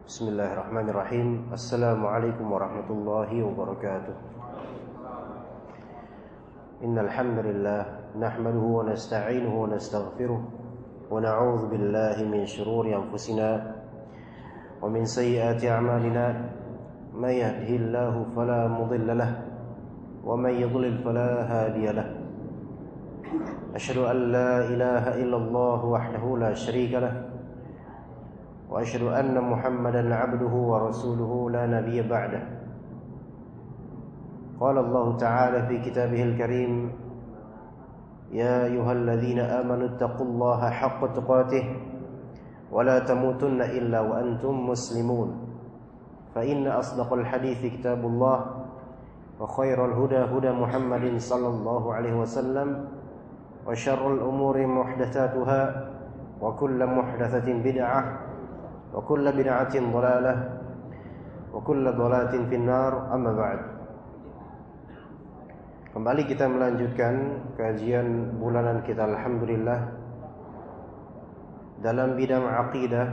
Bismillahirrahmanirrahim. Assalamualaikum warahmatullahi wabarakatuh. Innal hamdalillah nahmaduhu wa nasta'inuhu wa nastaghfiruh wa na'udzu billahi min shururi anfusina wa min sayyiati a'malina. May yahdihillahu fala mudilla lahu wa may yudlil fala hadiya lahu. Asyhadu an la ilaha illallah wahdahu la syarika lahu وأشهد أن محمدا عبده ورسوله لا نبي بعده. قال الله تعالى في كتابه الكريم يا أيها الذين آمنوا اتقوا الله حق تقاته ولا تموتن إلا وأنتم مسلمون فإن أصدق الحديث كتاب الله وخير الهدى هدى محمد صلى الله عليه وسلم وشر الأمور محدثاتها وكل محدثة بدعة wa kullu bid'atin dhalalah wa kullu dhalalatin finnar, amma ba'd. Kembali kita melanjutkan kajian bulanan kita, alhamdulillah, dalam bidang aqidah,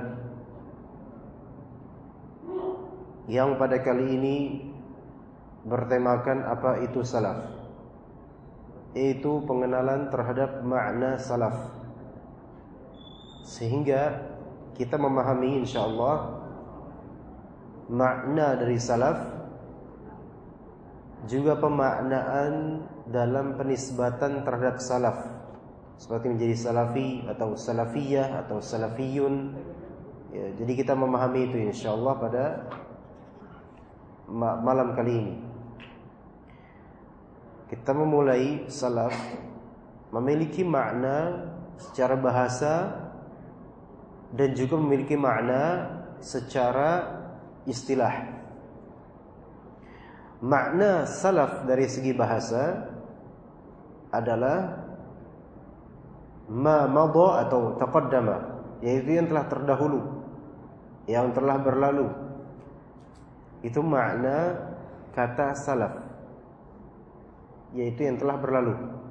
yang pada kali ini bertemakan apa itu salaf, yaitu pengenalan terhadap makna salaf, sehingga kita memahami insyaallah makna dari salaf, juga pemaknaan dalam penisbatan terhadap salaf, seperti menjadi salafi atau salafiyah atau salafiyun ya, jadi kita memahami itu insyaallah pada malam kali ini. Kita memulai salaf memiliki makna secara bahasa dan juga memiliki makna secara istilah. Makna salaf dari segi bahasa adalah ma madha atau taqaddama, yaitu yang telah terdahulu, yang telah berlalu. Itu makna kata salaf, yaitu yang telah berlalu.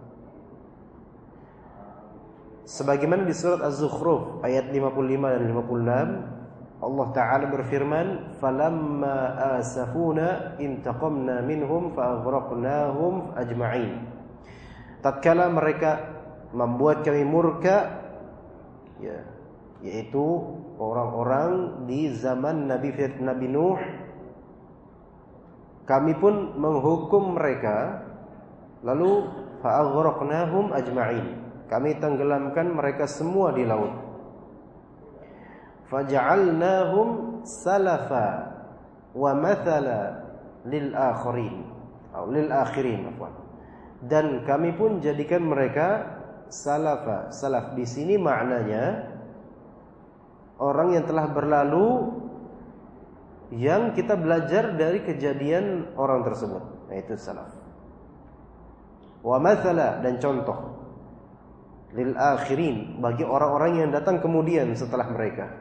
Sebagaimana di surat Az-Zukhruf ayat 55 dan 56, Allah Ta'ala berfirman, "Falamma asafuna intaqamna minhum fa'aghraqnahum ajma'in." Tatkala mereka membuat kami murka, ya, yaitu orang-orang di zaman Nabi Nuh, kami pun menghukum mereka, lalu fa'aghraqnahum ajma'in, kami tenggelamkan mereka semua di laut. Faja'alnahum salafa wa mathala lil akhirin atau lil akhirin, dan kami pun jadikan mereka salafa. Salaf di sini maknanya orang yang telah berlalu, yang kita belajar dari kejadian orang tersebut, yaitu salaf. Wa mathala, dan contoh, lil akhirin, bagi orang-orang yang datang kemudian setelah mereka.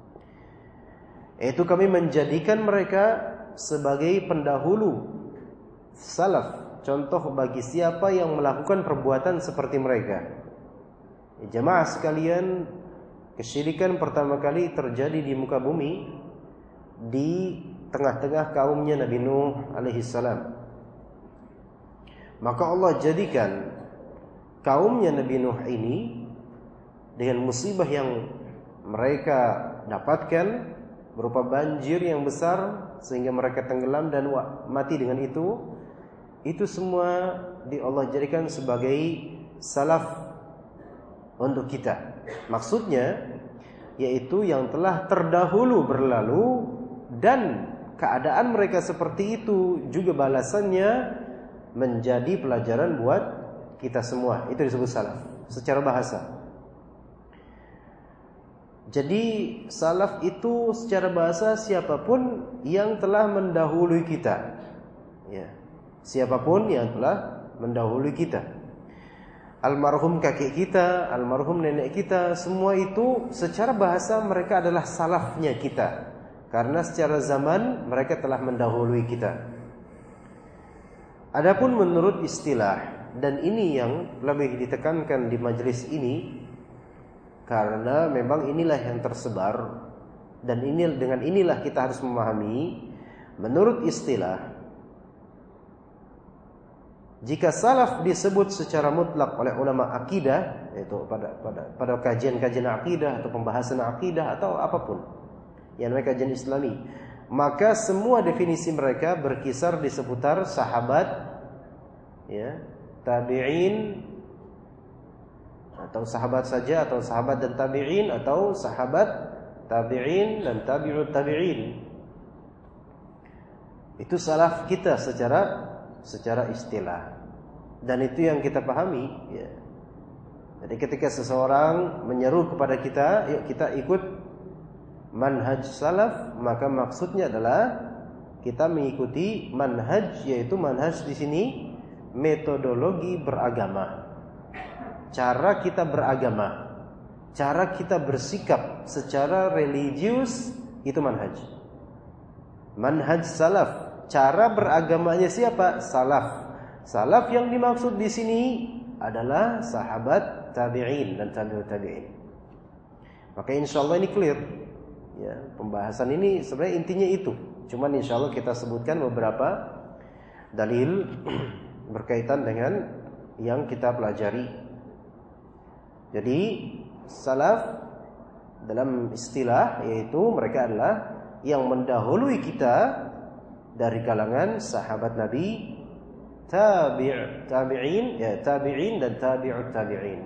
Itu kami menjadikan mereka sebagai pendahulu, salaf, contoh bagi siapa yang melakukan perbuatan seperti mereka. Jemaah sekalian, kesyirikan pertama kali terjadi di muka bumi di tengah-tengah kaumnya Nabi Nuh alaihi salam. Maka Allah jadikan kaumnya Nabi Nuh ini dengan musibah yang mereka dapatkan berupa banjir yang besar sehingga mereka tenggelam dan mati dengan itu semua Allah jadikan sebagai salaf untuk kita. Maksudnya yaitu yang telah terdahulu berlalu, dan keadaan mereka seperti itu juga balasannya menjadi pelajaran buat kita semua. Itu disebut salaf secara bahasa. Jadi salaf itu secara bahasa siapapun yang telah mendahului kita, ya, siapapun yang telah mendahului kita. Almarhum kakek kita, almarhum nenek kita, semua itu secara bahasa mereka adalah salafnya kita, karena secara zaman mereka telah mendahului kita. Adapun menurut istilah, dan ini yang lebih ditekankan di majelis ini, karena memang inilah yang tersebar Dan dengan inilah kita harus memahami, menurut istilah, jika salaf disebut secara mutlak oleh ulama akidah, yaitu pada kajian-kajian akidah atau pembahasan akidah atau apapun yang namanya kajian Islami, maka semua definisi mereka berkisar di seputar sahabat, ya, tabi'in, atau sahabat saja, atau sahabat dan tabi'in, atau sahabat tabi'in dan tabi'ut tabi'in. Itu salaf kita secara istilah, dan itu yang kita pahami, ya. Jadi ketika seseorang menyeru kepada kita, yuk kita ikut manhaj salaf, maka maksudnya adalah kita mengikuti manhaj, yaitu manhaj di sini metodologi beragama, cara kita beragama, cara kita bersikap secara religius, itu manhaj. Manhaj salaf, cara beragamanya siapa? Salaf. Salaf yang dimaksud di sini adalah sahabat tabi'in dan tabi'ut tabi'in. Maka insyaallah ini clear. Ya, pembahasan ini sebenarnya intinya itu. Cuman insyaallah kita sebutkan beberapa dalil berkaitan dengan yang kita pelajari. Jadi salaf dalam istilah yaitu mereka adalah yang mendahului kita dari kalangan sahabat Nabi, tabi'in, ya, tabi'in dan tabi'ut tabi'in.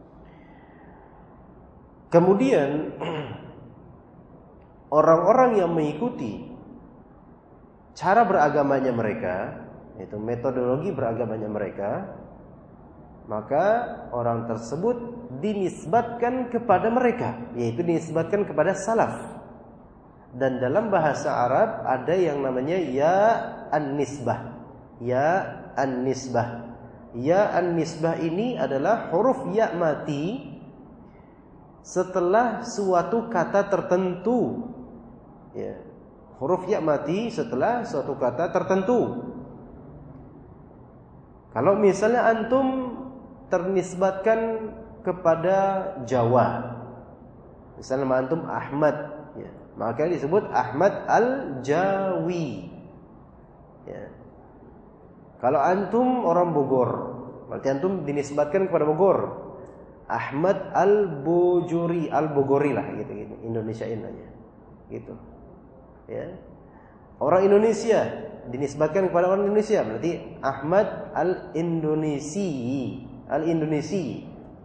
Kemudian orang-orang yang mengikuti cara beragamanya mereka, yaitu metodologi beragamanya mereka, maka orang tersebut dinisbatkan kepada mereka, yaitu dinisbatkan kepada salaf. Dan dalam bahasa Arab ada yang namanya ya an-nisbah. Ya an-nisbah. Ya an-nisbah ini adalah huruf ya mati setelah suatu kata tertentu. Ya. Huruf ya mati setelah suatu kata tertentu. Kalau misalnya antum ternisbatkan kepada Jawa, misalnya nama antum Ahmad, ya, maka disebut Ahmad al-Jawi, ya. Kalau antum orang Bogor, berarti antum dinisbatkan kepada Bogor, Ahmad al-Bojuri, al-Bogori lah, gitu, Indonesiain aja, gitu, ya. Orang Indonesia dinisbatkan kepada orang Indonesia, berarti Ahmad al-Indonesi, al-Indonesi.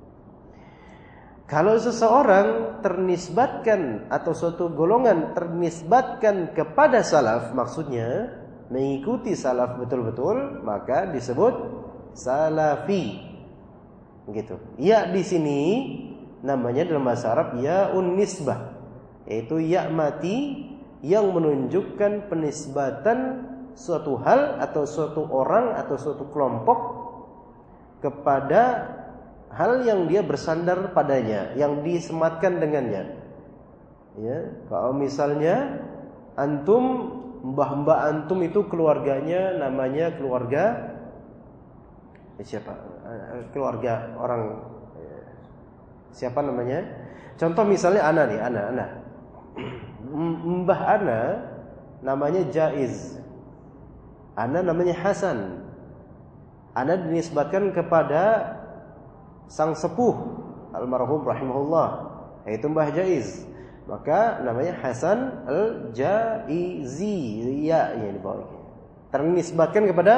Kalau seseorang ternisbatkan atau suatu golongan ternisbatkan kepada salaf, maksudnya mengikuti salaf betul-betul, maka disebut salafi. Gitu. Ya di sini namanya dalam bahasa Arab ya'un nisbah, yaitu ya mati yang menunjukkan penisbatan suatu hal atau suatu orang atau suatu kelompok kepada hal yang dia bersandar padanya, yang disematkan dengannya. Ya, kalau misalnya antum, mbah-mbah antum itu keluarganya namanya keluarga siapa? Keluarga orang siapa namanya? Contoh misalnya ana nih, ana. Mbah ana namanya Jaiz. Ana namanya Hasan. Ana dinisbatkan kepada sang sepuh almarhum rahimahullah, yaitu Mbah Jaiz, maka namanya Hasan al-Jaizi, ya di bawahnya ternisbatkan kepada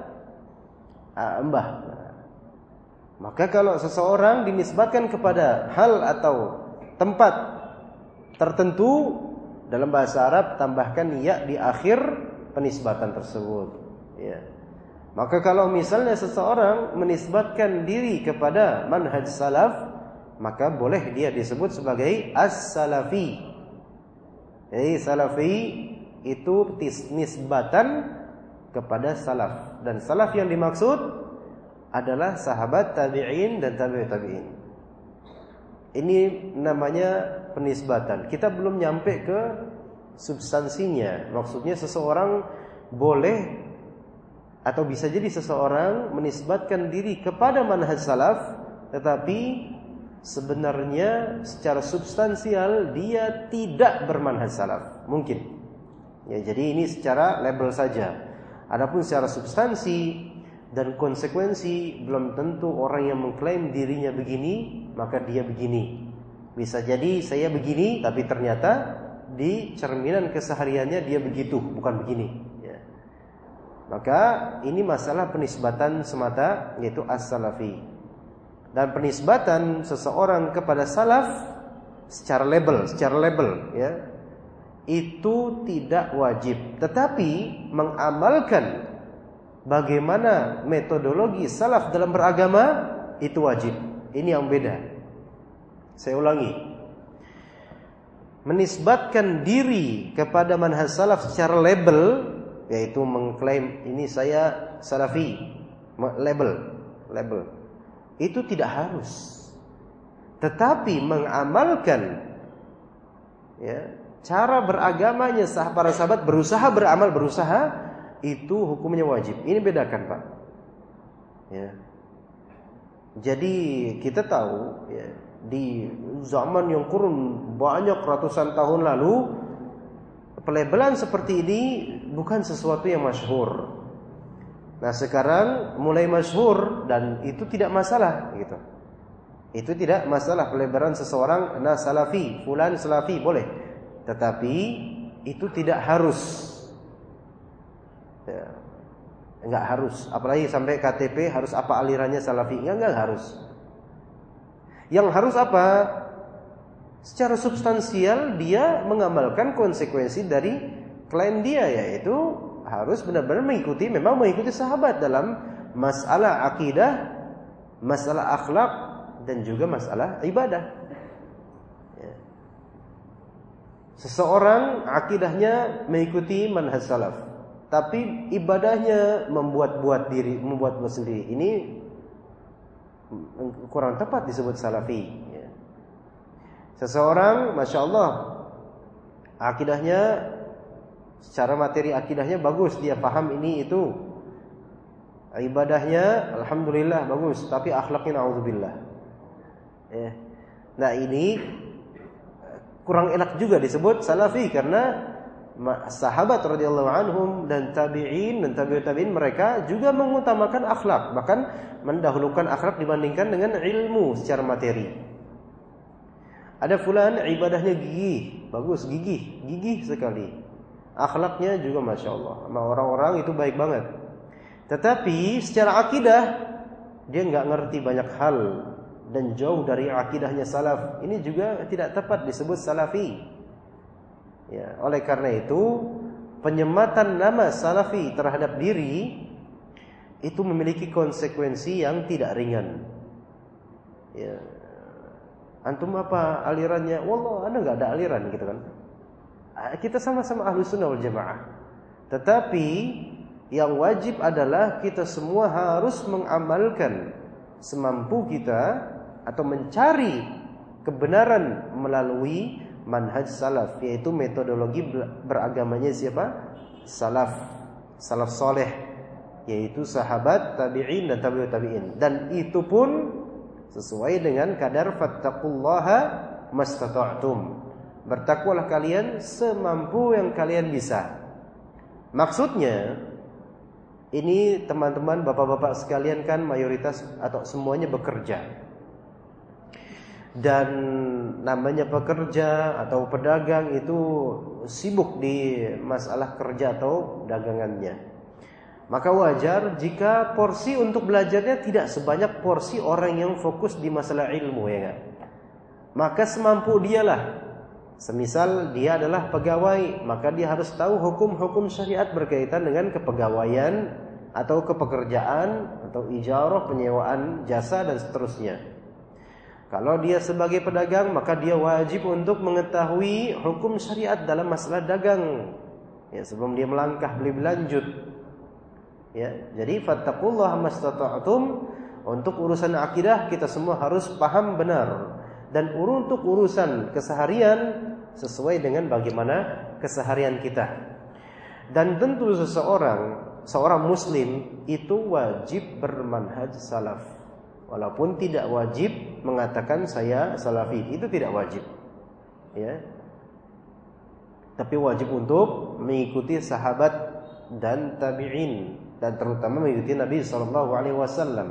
Mbah. Maka kalau seseorang dinisbatkan kepada hal atau tempat tertentu, dalam bahasa Arab tambahkan ya di akhir penisbatan tersebut, ya. Maka kalau misalnya seseorang menisbatkan diri kepada manhaj salaf, maka boleh dia disebut sebagai as-salafi. Jadi salafi itu nisbatan kepada salaf, dan salaf yang dimaksud adalah sahabat tabi'in dan tabi'ut tabi'in. Ini namanya penisbatan. Kita belum nyampe ke substansinya. Maksudnya seseorang boleh atau bisa jadi seseorang menisbatkan diri kepada manhaj salaf, tetapi sebenarnya secara substansial dia tidak bermanhaj salaf. Mungkin. Ya, jadi ini secara label saja. Adapun secara substansi dan konsekuensi, belum tentu orang yang mengklaim dirinya begini maka dia begini. Bisa jadi saya begini tapi ternyata di cerminan kesehariannya dia begitu, bukan begini ya. Maka ini masalah penisbatan semata, yaitu as-salafi. Dan penisbatan seseorang kepada salaf secara label ya, itu tidak wajib. Tetapi mengamalkan bagaimana metodologi salaf dalam beragama itu wajib. Ini yang beda. Saya ulangi. Menisbatkan diri kepada manhaj salaf secara label, yaitu mengklaim ini saya salafi, label. Itu tidak harus. Tetapi mengamalkan ya, cara beragamanya para sahabat, berusaha itu hukumnya wajib. Ini bedakan, Pak. Ya. Jadi kita tahu ya, di zaman yang kurun banyak ratusan tahun lalu, pelabelan seperti ini bukan sesuatu yang masyhur. Nah, sekarang mulai masyhur dan itu tidak masalah gitu. Itu tidak masalah pelabelan seseorang salafi, fulan salafi boleh. Tetapi itu tidak harus. Ya, enggak harus. Apalagi sampai KTP harus apa alirannya salafi. Enggak harus. Yang harus apa? Secara substansial dia mengamalkan konsekuensi dari klaim dia, yaitu harus benar-benar mengikuti sahabat dalam masalah akidah, masalah akhlak, dan juga masalah ibadah. Ya. Seseorang akidahnya mengikuti manhaj salaf, tapi ibadahnya membuat sendiri. Ini kurang tepat disebut salafi. Ya. Seseorang, masya Allah, akidahnya secara materi akidahnya bagus, dia paham ini itu. Ibadahnya alhamdulillah bagus, tapi akhlaknya naudzubillah. Ya. Nah, ini kurang enak juga disebut salafi karena sahabat radhiyallahu anhum dan tabi'in dan tabi'ut tabi'in mereka juga mengutamakan akhlak, bahkan mendahulukan akhlak dibandingkan dengan ilmu secara materi. Ada fulan ibadahnya gigih, bagus, gigih sekali. Akhlaknya juga masya Allah, sama orang-orang itu baik banget. Tetapi secara akidah dia nggak ngerti banyak hal dan jauh dari akidahnya salaf. Ini juga tidak tepat disebut salafi. Ya, oleh karena itu penyematan nama salafi terhadap diri itu memiliki konsekuensi yang tidak ringan. Ya. Antum apa alirannya? Wallah, Anda nggak ada aliran gitu kan? Kita sama-sama Ahlus Sunnah wal Jamaah. Tetapi yang wajib adalah kita semua harus mengamalkan semampu kita atau mencari kebenaran melalui manhaj salaf, yaitu metodologi beragamanya siapa? Salaf soleh, yaitu sahabat, tabi'in dan tabi'ut tabi'in. Dan itu pun sesuai dengan kadar fattaqullaha mastata'tum. Bertakwalah kalian semampu yang kalian bisa. Maksudnya, ini teman-teman, bapak-bapak sekalian kan mayoritas atau semuanya bekerja. Dan namanya pekerja atau pedagang itu sibuk di masalah kerja atau dagangannya. Maka wajar jika porsi untuk belajarnya tidak sebanyak porsi orang yang fokus di masalah ilmu, ya kan? Maka semampu dialah. Semisal dia adalah pegawai, maka dia harus tahu hukum-hukum syariat berkaitan dengan kepegawaian atau kepekerjaan atau ijarah, penyewaan jasa dan seterusnya. Kalau dia sebagai pedagang, maka dia wajib untuk mengetahui hukum syariat dalam masalah dagang. Ya, sebelum dia melangkah lebih lanjut. Ya, jadi fattaqullaha mastata'tum. Untuk urusan akidah kita semua harus paham benar. Dan untuk urusan keseharian sesuai dengan bagaimana keseharian kita. Dan tentu seorang muslim itu wajib bermanhaj salaf. Walaupun tidak wajib mengatakan saya salafi, itu tidak wajib. Ya. Tapi wajib untuk mengikuti sahabat dan tabi'in, dan terutama mengikuti Nabi sallallahu alaihi wasallam.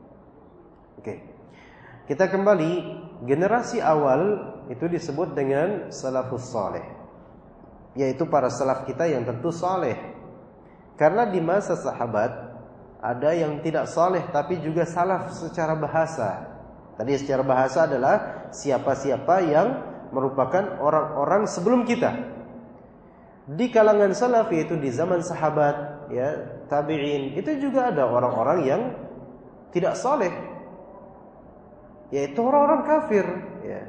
Oke. Kita kembali, generasi awal itu disebut dengan salafus saleh, yaitu para salaf kita yang tentu saleh. Karena di masa sahabat ada yang tidak saleh tapi juga salaf secara bahasa. Tadi secara bahasa adalah siapa-siapa yang merupakan orang-orang sebelum kita. Di kalangan salaf, yaitu di zaman sahabat, ya, tabi'in, itu juga ada orang-orang yang tidak saleh, yaitu orang-orang kafir, ya.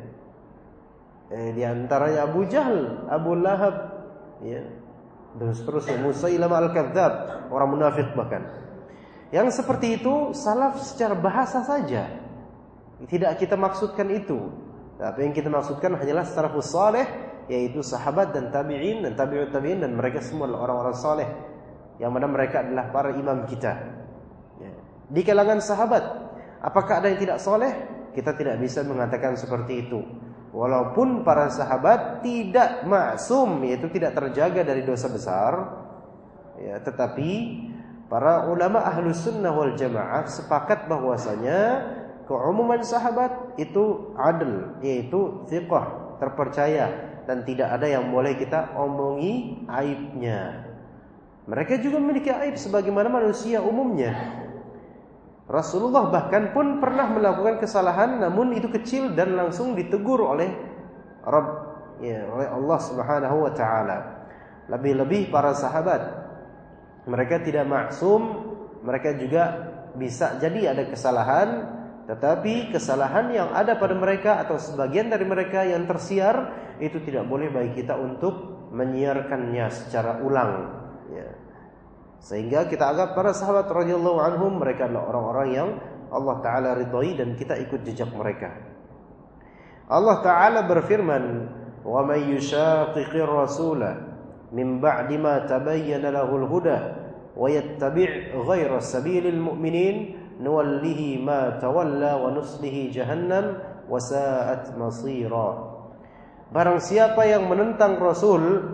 Di antaranya Abu Jahal, Abu Lahab, ya, dan seterusnya, Musailamah al-Kadzdzab, orang munafik bahkan. Yang seperti itu salaf secara bahasa saja. Tidak kita maksudkan itu. Tapi yang kita maksudkan hanyalah salafus saleh, yaitu sahabat dan tabi'in dan tabi'ut tabi'in, dan mereka semua adalah orang-orang saleh, yang mana mereka adalah para imam kita. Ya. Di kalangan sahabat, apakah ada yang tidak saleh? Kita tidak bisa mengatakan seperti itu. Walaupun para sahabat tidak maksum, yaitu tidak terjaga dari dosa besar, ya, tetapi para ulama ahlus sunnah wal jamaah sepakat bahwasanya keumuman sahabat itu adil, yaitu thiqah, terpercaya, dan tidak ada yang boleh kita omongi aibnya. Mereka juga memiliki aib sebagaimana manusia umumnya. Rasulullah bahkan pun pernah melakukan kesalahan, namun itu kecil dan langsung ditegur oleh Rabb, ya, oleh Allah Subhanahu wa taala. Lebih-lebih para sahabat, mereka tidak maksum, mereka juga bisa jadi ada kesalahan, tetapi kesalahan yang ada pada mereka atau sebagian dari mereka yang tersiar, itu tidak boleh bagi kita untuk menyiarkannya secara ulang, ya. Sehingga kita anggap para sahabat radhiyallahu anhum mereka adalah orang-orang yang Allah taala ridhai dan kita ikut jejak mereka. Allah taala berfirman, "Wa may yushaqiqir rasula min ba'di ma tabayyana lahul huda wa yattabi' ghayra sabilil mu'minin nuwallihi ma tawalla wa nuslihi jahannam wa sa'at masira." Barang siapa yang menentang Rasul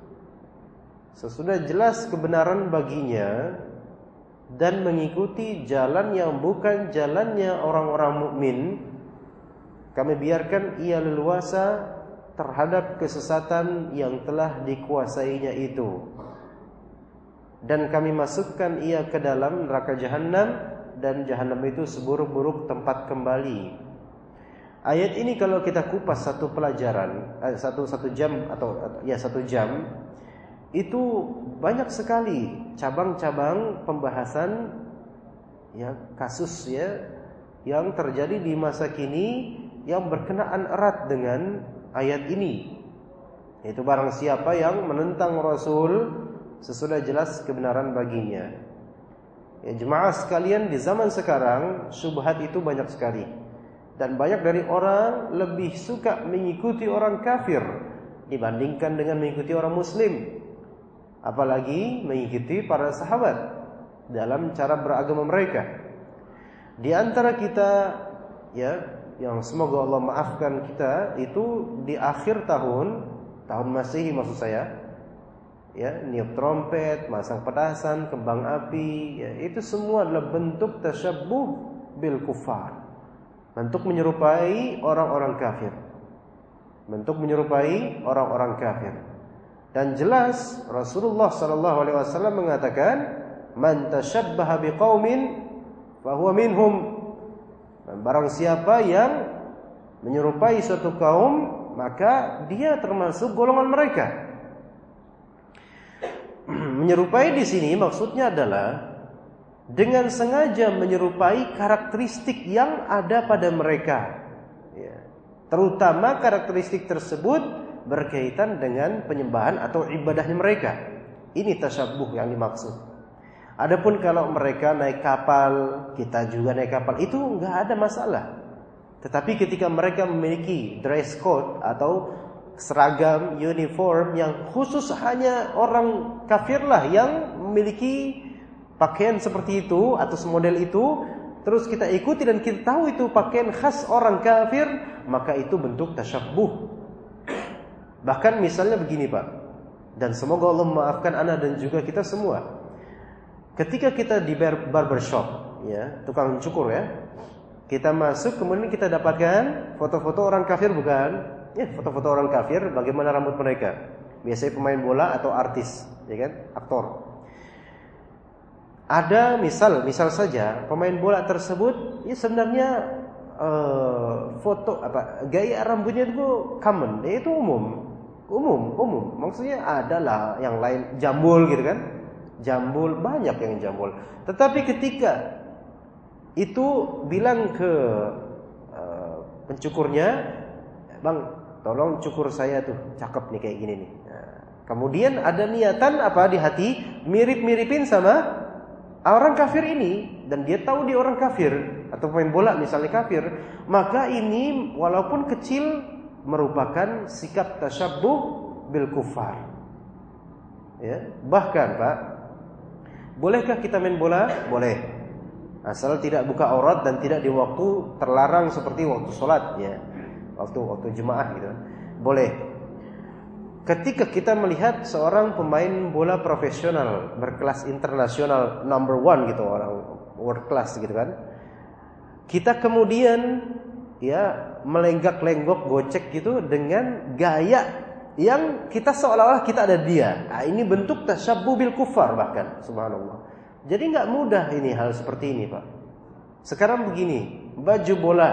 sesudah jelas kebenaran baginya dan mengikuti jalan yang bukan jalannya orang-orang mukmin, kami biarkan ia leluasa terhadap kesesatan yang telah dikuasainya itu, dan kami masukkan ia ke dalam neraka jahanam, dan jahanam itu seburuk-buruk tempat kembali. Ayat ini kalau kita kupas satu pelajaran, satu jam atau ya 1 jam, itu banyak sekali cabang-cabang pembahasan, ya, kasus, ya, yang terjadi di masa kini yang berkenaan erat dengan ayat ini. Itu barang siapa yang menentang Rasul sesudah jelas kebenaran baginya. Ya, jemaah sekalian, di zaman sekarang syubhat itu banyak sekali, dan banyak dari orang lebih suka mengikuti orang kafir dibandingkan dengan mengikuti orang muslim, apalagi mengikuti para sahabat dalam cara beragama mereka. Di antara kita, ya, yang semoga Allah maafkan kita, itu di akhir tahun Masehi maksud saya, ya, niup trompet, masang petasan, kembang api, ya, itu semua adalah bentuk tasyabbuh bil kufar, bentuk menyerupai orang-orang kafir, bentuk menyerupai orang-orang kafir. Dan jelas Rasulullah sallallahu alaihi wasallam mengatakan, "Man tashabbaha biqaumin fahuwa minhum." Dan barang siapa yang menyerupai suatu kaum, maka dia termasuk golongan mereka. Menyerupai di sini maksudnya adalah dengan sengaja menyerupai karakteristik yang ada pada mereka, ya. Terutama karakteristik tersebut berkaitan dengan penyembahan atau ibadahnya mereka. Ini tasyabbuh yang dimaksud. Adapun kalau mereka naik kapal, kita juga naik kapal, itu enggak ada masalah. Tetapi ketika mereka memiliki dress code atau seragam uniform yang khusus hanya orang kafirlah yang memiliki pakaian seperti itu atau semodel itu, terus kita ikuti dan kita tahu itu pakaian khas orang kafir, maka itu bentuk tasyabbuh. Bahkan misalnya begini Pak, dan semoga Allah memaafkan ana dan juga kita semua. Ketika kita di barbershop, ya, tukang cukur ya, kita masuk kemudian kita dapatkan foto-foto orang kafir, bukan? Ya, foto-foto orang kafir, bagaimana rambut mereka. Biasanya pemain bola atau artis, ya kan, aktor. Ada misal saja pemain bola tersebut, ya sebenarnya foto gaya rambutnya itu common, itu umum. Maksudnya adalah yang lain jambul gitu kan? Jambul, banyak yang jambul. Tetapi ketika itu bilang ke pencukurnya, "Bang, tolong cukur saya tuh, cakep nih kayak gini nih." Nah, kemudian ada niatan di hati, mirip-miripin sama orang kafir ini, dan dia tahu dia orang kafir atau pemain bola misalnya kafir, maka ini walaupun kecil merupakan sikap tasyabbuh bil kufar. Ya, bahkan Pak, bolehkah kita main bola? Boleh. Asal tidak buka aurat dan tidak di waktu terlarang seperti waktu sholat, ya. Waktu jemaah gitu. Boleh. Ketika kita melihat seorang pemain bola profesional berkelas internasional number 1 gitu, orang world class gitu kan, kita kemudian ya melenggak-lenggok gocek gitu dengan gaya yang kita seolah-olah kita ada dia. Nah, ini bentuk tasyabbuh bil kufar bahkan, subhanallah. Jadi nggak mudah ini hal seperti ini Pak. Sekarang begini, baju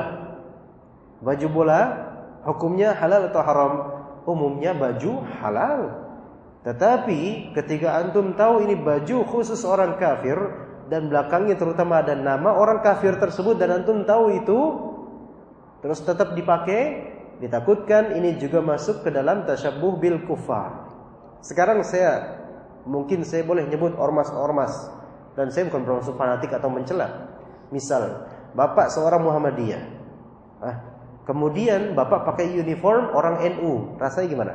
bola hukumnya halal atau haram? Umumnya baju halal. Tetapi ketika antum tahu ini baju khusus orang kafir dan belakangnya terutama ada nama orang kafir tersebut dan antum tahu itu, terus tetap dipakai, ditakutkan ini juga masuk ke dalam tasyabbuh bil kufar. Sekarang mungkin saya boleh nyebut ormas-ormas, dan saya bukan bermaksud fanatik atau mencela. Misal, bapak seorang Muhammadiyah, kemudian bapak pakai uniform orang NU, rasanya gimana?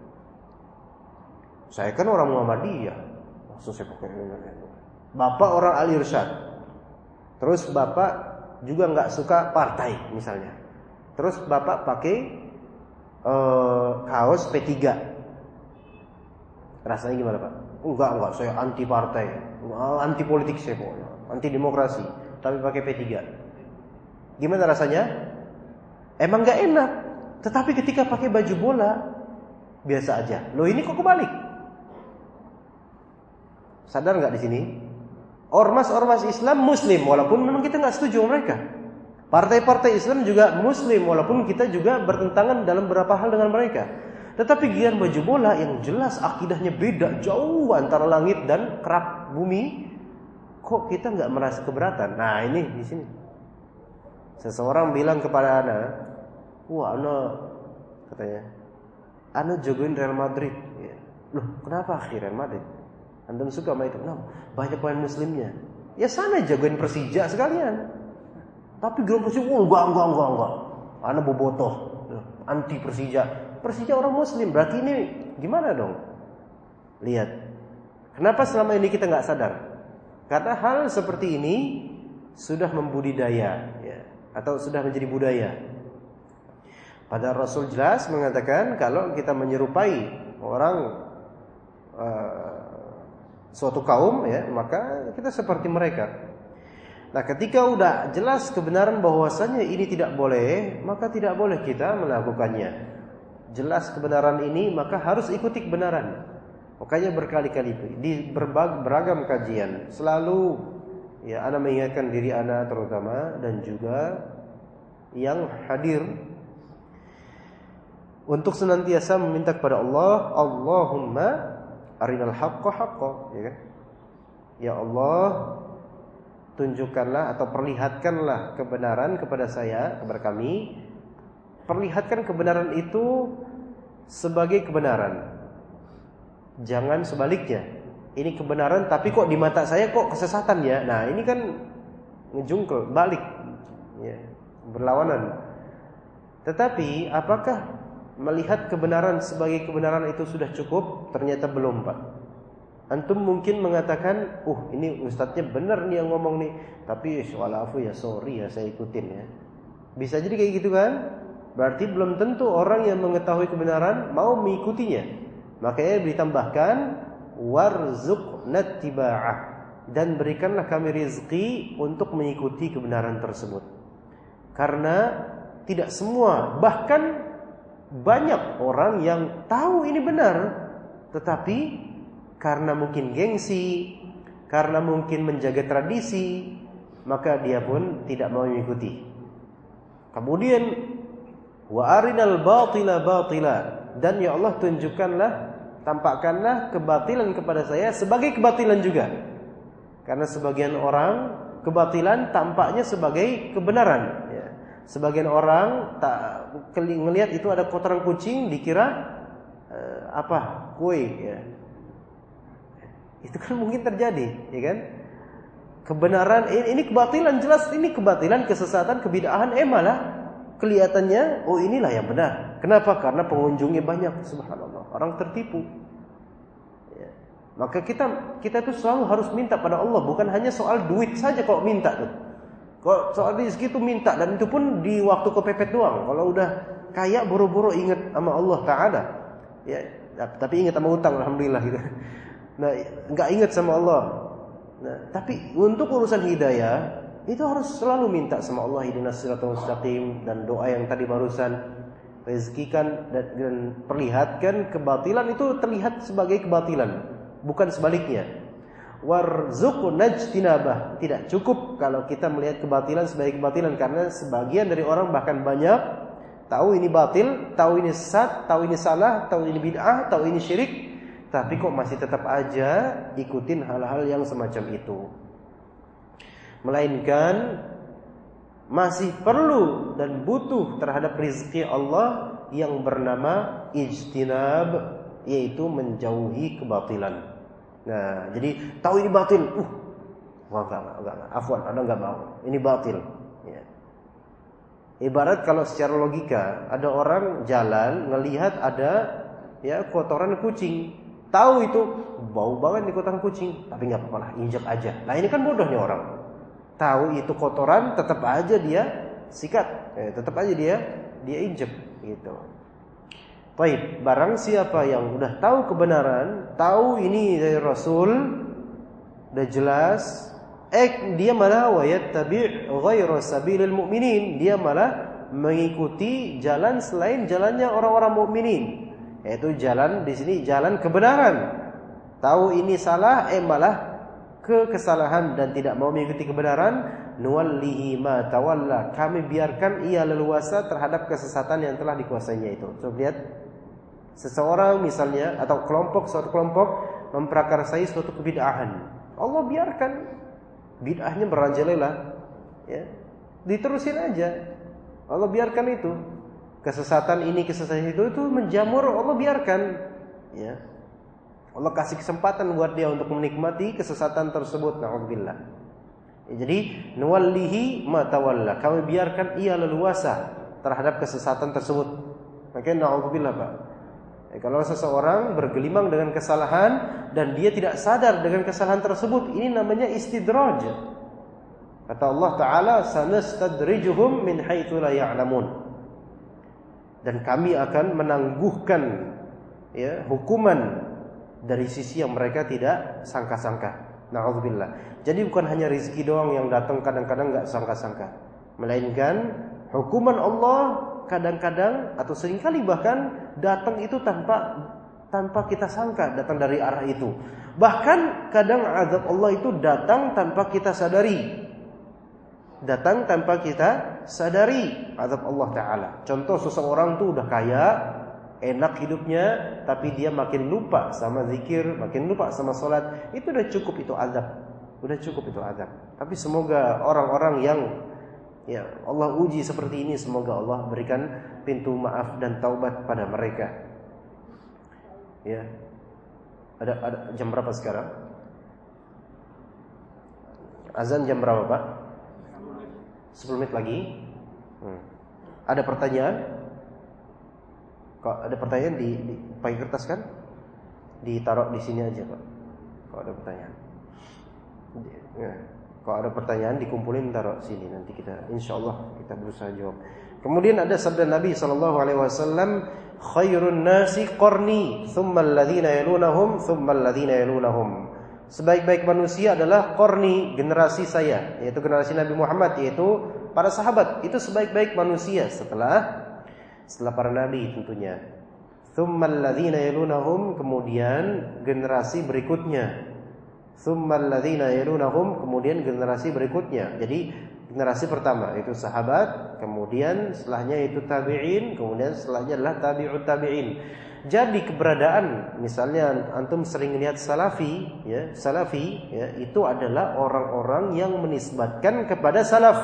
Saya kan orang Muhammadiyah, maksud saya pakai NU. Bapak orang Al-Irsyad, terus bapak juga nggak suka partai misalnya. Terus bapak pakai kaos P3. Rasanya gimana Pak? Enggak, saya anti partai, anti politik saya pokoknya, anti demokrasi, tapi pakai P3. Gimana rasanya? Emang nggak enak. Tetapi ketika pakai baju bola biasa aja. Loh ini kok kebalik? Sadar nggak di sini? Ormas-ormas Islam Muslim, walaupun memang kita nggak setuju mereka. Partai-partai Islam juga Muslim, walaupun kita juga bertentangan dalam beberapa hal dengan mereka. Tetapi giliran baju bola yang jelas akidahnya beda jauh antara langit dan kerak bumi, kok kita nggak merasa keberatan? Nah ini di sini. Seseorang bilang kepada ana, "Wah, ana jagoin Real Madrid." Ya. Loh, kenapa Real Madrid? Antum suka sama itu? Nah, banyak pemain muslimnya. Ya sana jagoin Persija sekalian. Tapi gerung Persija, enggak. Ana bobotoh, anti Persija. Persija orang muslim, berarti ini gimana dong? Lihat. Kenapa selama ini kita nggak sadar? Karena hal seperti ini sudah membudidaya, ya, atau sudah menjadi budaya. Padahal Rasul jelas mengatakan kalau kita menyerupai orang suatu kaum, ya, maka kita seperti mereka. Nah, ketika udah jelas kebenaran bahwasanya ini tidak boleh, maka tidak boleh kita melakukannya. Jelas kebenaran ini, maka harus ikuti kebenaran. Makanya berkali-kali di beragam kajian selalu, ya, ana mengingatkan diri ana terutama dan juga yang hadir untuk senantiasa meminta kepada Allah, Allahumma arinal haqqa haqqa, ya kan? Ya Allah, tunjukkanlah atau perlihatkanlah kebenaran kepada saya, kepada kami. Perlihatkan kebenaran itu sebagai kebenaran. Jangan sebaliknya. Ini kebenaran tapi kok di mata saya kok kesesatan ya. Nah, ini kan ngejungkel, balik, ya, berlawanan. Tetapi apakah melihat kebenaran sebagai kebenaran itu sudah cukup? Ternyata belum, Pak. Antum mungkin mengatakan, ini ustadznya benar nih yang ngomong nih, tapi walafu ya sorry ya saya ikutin ya. Bisa jadi kayak gitu kan? Berarti belum tentu orang yang mengetahui kebenaran mau mengikutinya. Makanya ditambahkan warzuqna tiba'ah, dan berikanlah kami rizki untuk mengikuti kebenaran tersebut. Karena tidak semua, bahkan banyak orang yang tahu ini benar, tetapi karena mungkin gengsi, karena mungkin menjaga tradisi, maka dia pun tidak mau mengikuti. Kemudian wa arinal batila batila, dan ya Allah tunjukkanlah, tampakkanlah kebatilan kepada saya sebagai kebatilan juga. Karena sebagian orang kebatilan tampaknya sebagai kebenaran ya. Sebagian orang tak ngelihat itu ada kotoran kucing, dikira kue ya. Itu kan mungkin terjadi, ya kan? Kebenaran ini kebatilan, jelas ini kebatilan, kesesatan, kebid'ahan, malah kelihatannya inilah yang benar. Kenapa? Karena pengunjungnya banyak, subhanallah. Orang tertipu. Ya. Maka kita tuh selalu harus minta pada Allah, bukan hanya soal duit saja kalau minta tuh. Kalau soal rezeki itu minta, dan itu pun di waktu kepepet doang. Kalau udah kaya buru-buru ingat sama Allah Ta'ala. Ya, tapi ingat sama utang, alhamdulillah gitu. Nah, enggak ingat sama Allah. Nah, tapi untuk urusan hidayah itu harus selalu minta sama Allah, ihdinas siratal mustaqim, dan doa yang tadi barusan, rezekikan dan perlihatkan kebatilan itu terlihat sebagai kebatilan, bukan sebaliknya. Warzuqna ijtinabah. Tidak cukup kalau kita melihat kebatilan sebagai kebatilan, karena sebagian dari orang bahkan banyak tahu ini batil, tahu ini sesat, tahu ini salah, tahu ini bid'ah, tahu ini syirik, tapi kok masih tetap aja ikutin hal-hal yang semacam itu. Melainkan masih perlu dan butuh terhadap rezeki Allah yang bernama ijtinab, yaitu menjauhi kebatilan. Nah, jadi tahu ini batil, enggak, afwan, ada enggak mau. Ini batil. Ya. Ibarat kalau secara logika, ada orang jalan ngelihat ada kotoran kucing. Tahu itu bau banget di kotoran kucing, tapi nggak apa-apa lah, injak aja. Nah ini kan bodohnya orang. Tahu itu kotoran, tetap aja dia sikat, tetap aja dia injek gitu. Baik, barang siapa yang udah tahu kebenaran, tahu ini dari Rasul, udah jelas, dia malah wayattabi' ghayra sabilil mu'minin, dia malah mengikuti jalan selain jalannya orang-orang mukminin. Yaitu jalan di sini jalan kebenaran. Tahu ini salah, malah ke kesalahan dan tidak mau mengikuti kebenaran. Nuwallihi ma tawalla, kami biarkan ia leluasa terhadap kesesatan yang telah dikuasainya itu. Coba lihat, seseorang misalnya atau suatu kelompok memprakarsai suatu kebid'ahan, Allah biarkan bid'ahnya merajalela, ya, diterusin aja. Allah biarkan itu. Kesesatan ini, kesesatan itu menjamur, Allah biarkan. Ya. Allah kasih kesempatan buat dia untuk menikmati kesesatan tersebut. Na'udzubillah. Ya, jadi nuwallihi ma tawalla, kami biarkan ia leluasa terhadap kesesatan tersebut. Makanya na'udzubillah, Pak. Kalau seseorang bergelimang dengan kesalahan dan dia tidak sadar dengan kesalahan tersebut, ini namanya istidraj. Kata Allah Ta'ala, sanastadrijuhum min haitsu la ya'lamun. Dan kami akan menangguhkan hukuman dari sisi yang mereka tidak sangka-sangka. Na'udzubillah. Jadi bukan hanya rezeki doang yang datang kadang-kadang enggak sangka-sangka, melainkan hukuman Allah kadang-kadang atau seringkali bahkan datang itu tanpa kita sangka, datang dari arah itu. Bahkan kadang azab Allah itu datang tanpa kita sadari. Datang tanpa kita sadari azab Allah Ta'ala. Contoh, seseorang tuh udah kaya, enak hidupnya, tapi dia makin lupa sama zikir, makin lupa sama sholat. Itu udah cukup, itu azab. Udah cukup itu azab. Tapi semoga orang-orang yang Allah uji seperti ini, semoga Allah berikan pintu maaf dan taubat pada mereka. Ya. Ada jam berapa sekarang? Azan jam berapa, Pak? 10 menit lagi. Ada pertanyaan? Kok ada pertanyaan di pakai kertas kan? Ditaruh di sini aja, Pak. Kalau ada pertanyaan. Ya. Kalau ada pertanyaan dikumpulin taruh sini, nanti kita insyaallah kita berusaha jawab. Kemudian ada sabda Nabi sallallahu alaihi wasallam, khairun nasi qarni, thumma alladhina yalunahum, thumma alladhina yalunahum. Sebaik-baik manusia adalah qarni, generasi saya, yaitu generasi Nabi Muhammad, yaitu para sahabat. Itu sebaik-baik manusia setelah para nabi tentunya. Thumma alladhina yalunahum, kemudian generasi berikutnya. Thumma alladhina yalunahum, kemudian generasi berikutnya. Jadi generasi pertama itu sahabat, kemudian setelahnya itu tabi'in, kemudian setelahnya adalah tabi'ut tabi'in. Jadi keberadaan, misalnya antum sering lihat salafi, ya, salafi, ya, itu adalah orang-orang yang menisbatkan kepada salaf.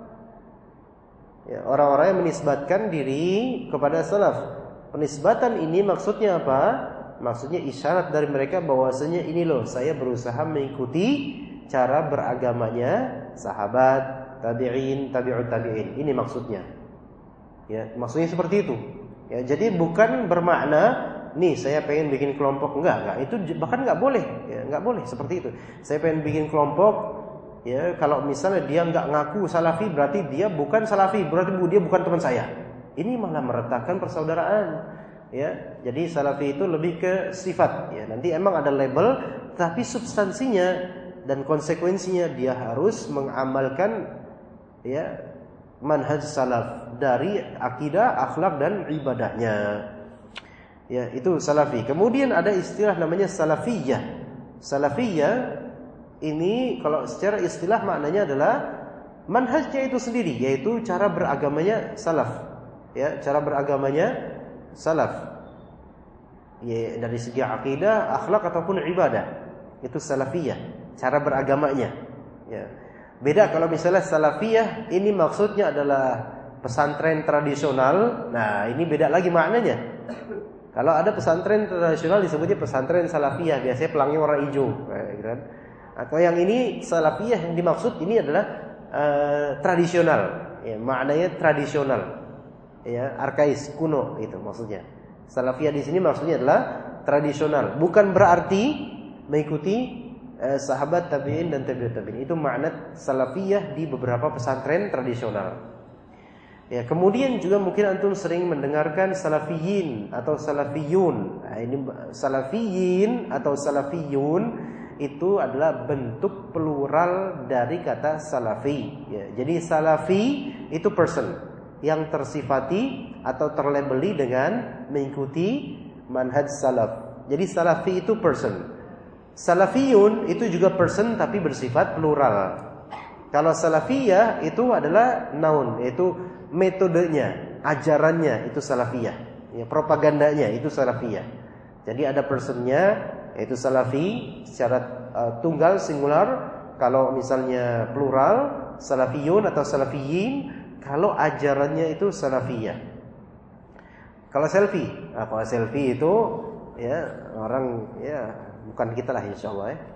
Ya, orang-orang yang menisbatkan diri kepada salaf. Penisbatan ini maksudnya apa? Maksudnya isyarat dari mereka bahwasanya ini loh, saya berusaha mengikuti cara beragamanya sahabat, tabi'in, tabi'ut tabi'in. Ini maksudnya. Ya, maksudnya seperti itu. Ya, jadi bukan bermakna nih saya pengen bikin kelompok, enggak. Itu bahkan enggak boleh. Ya, enggak boleh seperti itu. Saya pengen bikin kelompok, ya, kalau misalnya dia enggak ngaku salafi berarti dia bukan salafi, berarti dia bukan teman saya. Ini malah meretakkan persaudaraan. Ya, jadi salafi itu lebih ke sifat. Ya, nanti emang ada label, tapi substansinya dan konsekuensinya dia harus mengamalkan, ya, manhaj salaf dari akidah, akhlak dan ibadahnya. Ya, itu salafi. Kemudian ada istilah namanya salafiyah. Salafiyah ini kalau secara istilah maknanya adalah manhajnya itu sendiri, yaitu cara beragamanya salaf. Ya, cara beragamanya salaf. Ya, dari segi akidah, akhlak ataupun ibadah. Itu salafiyah, cara beragamanya. Ya. Beda kalau misalnya salafiyah ini maksudnya adalah pesantren tradisional. Nah, ini beda lagi maknanya. Kalau ada pesantren tradisional disebutnya pesantren salafiyah, biasanya pelangnya warna hijau, gitu kan. Atau yang ini salafiyah yang dimaksud ini adalah tradisional. Ya, maknanya tradisional. Ya, arkais, kuno itu maksudnya. Salafiyah di sini maksudnya adalah tradisional, bukan berarti mengikuti sahabat tabi'in dan tabi'ut tabi'in. Itu makna salafiyah di beberapa pesantren tradisional. Ya, kemudian juga mungkin antum sering mendengarkan salafiyin atau salafiyun. Nah, ini salafiyin atau salafiyun itu adalah bentuk plural dari kata salafi. Ya, jadi salafi itu person yang tersifati atau terlabeli dengan mengikuti manhaj salaf. Jadi salafi itu person. Salafiyun itu juga person tapi bersifat plural. Kalau salafiyah itu adalah noun, yaitu metodenya, ajarannya itu salafiyah. Ya, propagandanya itu salafiyah. Jadi ada personnya yaitu salafi secara tunggal singular. Kalau misalnya plural salafiyun atau salafiyin. Kalau ajarannya itu salafiyah. Kalau selfie, kalau selfie itu ya orang ya bukan kita lah insyaallah ya.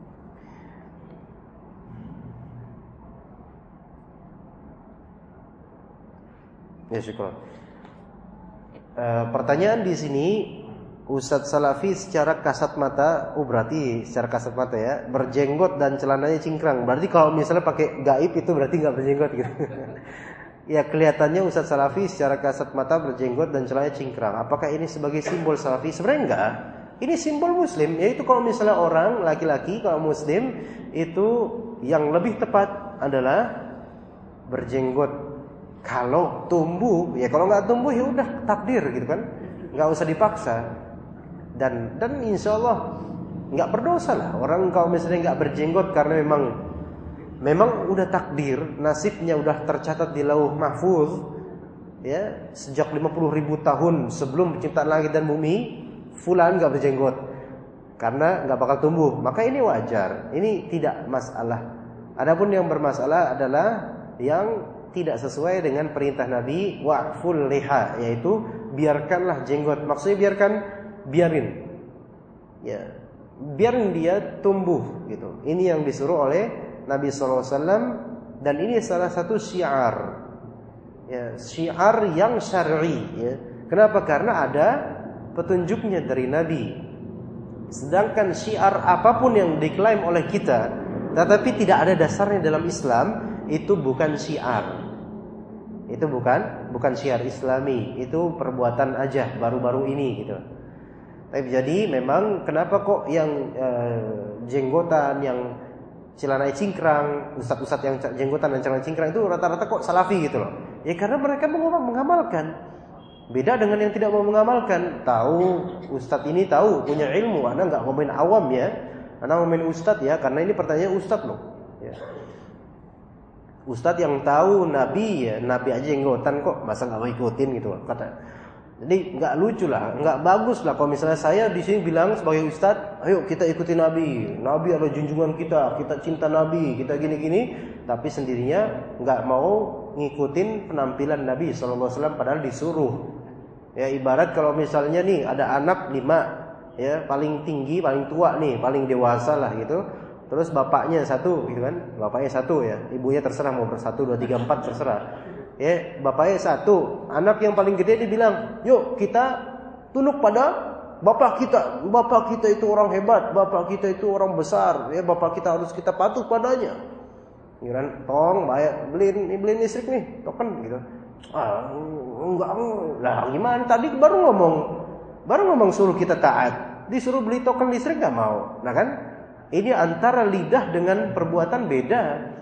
Ya syukur. Pertanyaan di sini, Ustadz Salafi secara kasat mata, berarti secara kasat mata ya, berjenggot dan celananya cingkrang. Berarti kalau misalnya pakai gaib itu berarti nggak berjenggot gitu. Ya kelihatannya Ustadz Salafi secara kasat mata berjenggot dan celananya cingkrang. Apakah ini sebagai simbol Salafi? Sebenarnya enggak. Ini simbol Muslim. Yaitu kalau misalnya orang laki-laki kalau Muslim itu yang lebih tepat adalah berjenggot. Kalau tumbuh, ya kalau nggak tumbuh ya udah takdir gitu kan, nggak usah dipaksa. Dan insya Allah nggak berdosa lah orang kalau misalnya nggak berjenggot karena memang udah takdir, nasibnya udah tercatat di lauh mahfuz ya, sejak 50.000 tahun sebelum penciptaan langit dan bumi, fulan nggak berjenggot karena nggak bakal tumbuh, maka ini wajar, ini tidak masalah. Adapun yang bermasalah adalah yang tidak sesuai dengan perintah Nabi, wa'ful liha, yaitu biarkanlah jenggot. Maksudnya biarin ya, biarin dia tumbuh gitu. Ini yang disuruh oleh Nabi SAW, dan ini salah satu syiar ya, syiar yang syar'i ya. Kenapa? Karena ada petunjuknya dari Nabi Sedangkan syiar apapun yang diklaim oleh kita tetapi tidak ada dasarnya dalam Islam, itu bukan syiar. Itu bukan syiar Islami, itu perbuatan aja baru-baru ini gitu. Tapi jadi memang kenapa kok yang jenggotan, yang celana cingkrang, ustadz-ustadz yang jenggotan dan celana cingkrang itu rata-rata kok salafi gitu loh. Ya karena mereka mengamalkan. Beda dengan yang tidak mau mengamalkan. Tahu ustadz ini tahu, punya ilmu. Anda enggak ngomongin awam ya. Anda ngomongin ustadz ya, karena ini pertanyaan ustadz loh. Ya. Ustadz yang tahu Nabi ya, Nabi aja jenggotan kok, masa enggak mau ikutin gitu loh, kata. Jadi enggak lucu lah, enggak bagus lah kalau misalnya saya di sini bilang sebagai ustadz, ayo kita ikuti Nabi. Nabi adalah junjungan kita cinta Nabi, kita gini-gini, tapi sendirinya enggak mau ngikutin penampilan Nabi SAW padahal disuruh. Ya ibarat kalau misalnya nih ada anak 5 ya, paling tinggi, paling tua nih, paling dewasa lah gitu. Terus bapaknya 1 gitu kan. Bapaknya 1 ya, ibunya terserah mau 1, 2, 3, 4 terserah. Ya, bapaknya 1. Anak yang paling gede dibilang, "Yuk kita tunduk pada bapak kita. Bapak kita itu orang hebat, bapak kita itu orang besar. Ya, bapak kita harus kita patuh padanya." Gitu kan. "Tong, beliin listrik nih, token gitu." Enggak. Lah gimana? Tadi baru ngomong suruh kita taat, disuruh beli token listrik nggak mau. Nah kan, ini antara lidah dengan perbuatan beda.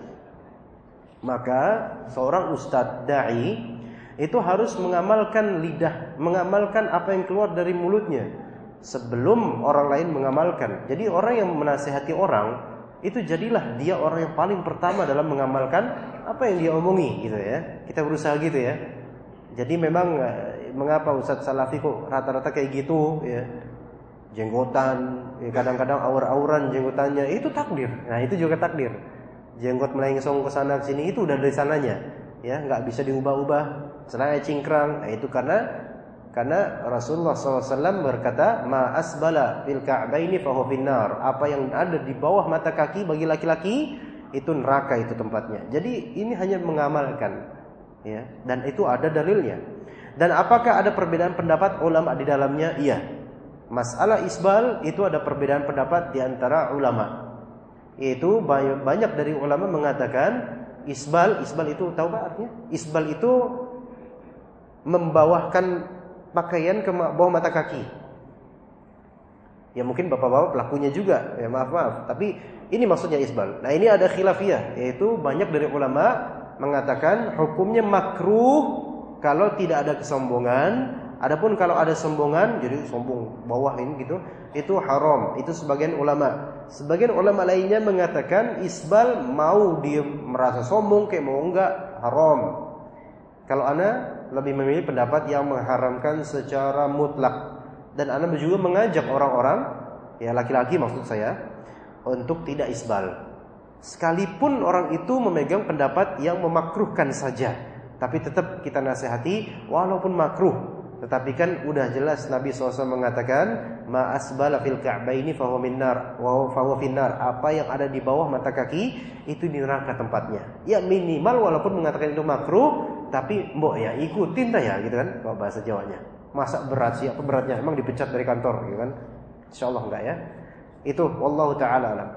Maka seorang ustadz dai itu harus mengamalkan lidah, mengamalkan apa yang keluar dari mulutnya sebelum orang lain mengamalkan. Jadi orang yang menasihati orang itu jadilah dia orang yang paling pertama dalam mengamalkan apa yang dia omongi gitu ya. Kita berusaha gitu ya. Jadi memang mengapa Ustadz Salafi kok rata-rata kayak gitu ya, jenggotan, kadang-kadang aur-auran jenggotannya, itu takdir. Nah itu juga takdir. Jenggot melengsong ke sana ke sini itu udah dari sananya, ya nggak bisa diubah-ubah. Celana cingkrang, nah, itu karena Rasulullah SAW berkata, ma asbala fil ka'baini fahuwa finnar. Apa yang ada di bawah mata kaki bagi laki-laki itu neraka, itu tempatnya. Jadi ini hanya mengamalkan. Ya, dan itu ada dalilnya. Dan apakah ada perbedaan pendapat ulama di dalamnya? Iya. Masalah isbal itu ada perbedaan pendapat di antara ulama. Yaitu banyak dari ulama mengatakan isbal itu tahu Pak artinya? Isbal itu membawahkan pakaian ke bawah mata kaki. Ya mungkin bapak-bapak pelakunya juga. Ya maaf. Tapi ini maksudnya isbal. Nah, ini ada khilafiyah, yaitu banyak dari ulama mengatakan hukumnya makruh kalau tidak ada kesombongan. Adapun kalau ada sombongan, jadi sombong bawah ini gitu, itu haram. Itu sebagian ulama. Sebagian ulama lainnya mengatakan isbal mau dia merasa sombong kayak mau enggak, haram. Kalau ana lebih memilih pendapat yang mengharamkan secara mutlak. Dan ana juga mengajak orang-orang, ya laki-laki maksud saya, untuk tidak isbal. Sekalipun orang itu memegang pendapat yang memakruhkan saja, tapi tetap kita nasihati walaupun makruh. Tetapi kan udah jelas Nabi SAW mengatakan ma asbala fil ka'baini fahuwa minnar wa fahuwa finnar. Apa yang ada di bawah mata kaki itu di neraka tempatnya. Ya minimal walaupun mengatakan itu makruh, tapi mbok ya ikutin dah ya gitu kan, kalau bahasa Jawanya. Masa berat sih, apa beratnya? Emang dipecat dari kantor gitu kan? Insyaallah enggak ya. Itu wallahu taala alam.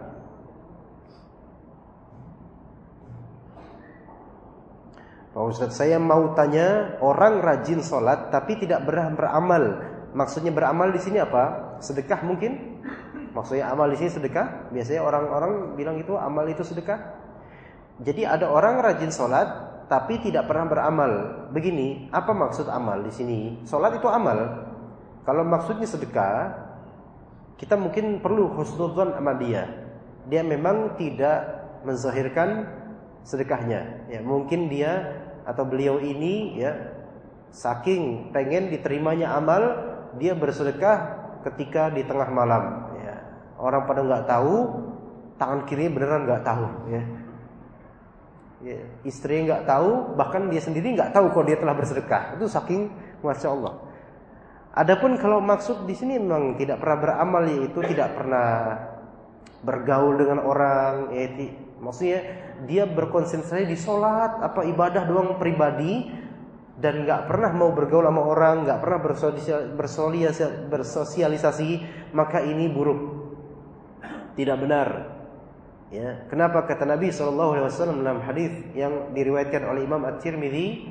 Pak Ustadz, saya mau tanya, orang rajin sholat tapi tidak beramal. Maksudnya beramal di sini apa? Sedekah mungkin? Maksudnya amal di sini sedekah? Biasanya orang-orang bilang itu amal itu sedekah. Jadi ada orang rajin sholat tapi tidak pernah beramal. Begini, apa maksud amal di sini? Sholat itu amal. Kalau maksudnya sedekah, kita mungkin perlu husnudzon sama dia. Dia memang tidak menzahirkan sedekahnya. Ya, mungkin dia atau beliau ini ya saking pengen diterimanya amal, dia bersedekah ketika di tengah malam. Ya, orang pada nggak tahu, tangan kiri beneran nggak tahu. Ya. Ya, istri nggak tahu, bahkan dia sendiri nggak tahu kalau dia telah bersedekah. Itu saking masya Allah. Adapun kalau maksud di sini memang tidak pernah beramal, yaitu tidak pernah bergaul dengan orang, yaitu maksudnya dia berkonsentrasi di sholat, apa ibadah doang pribadi, dan nggak pernah mau bergaul sama orang, nggak pernah bersosialisasi, maka ini buruk, tidak benar. Ya, kenapa? Kata Nabi SAW dalam hadis yang diriwayatkan oleh Imam At-Tirmidzi,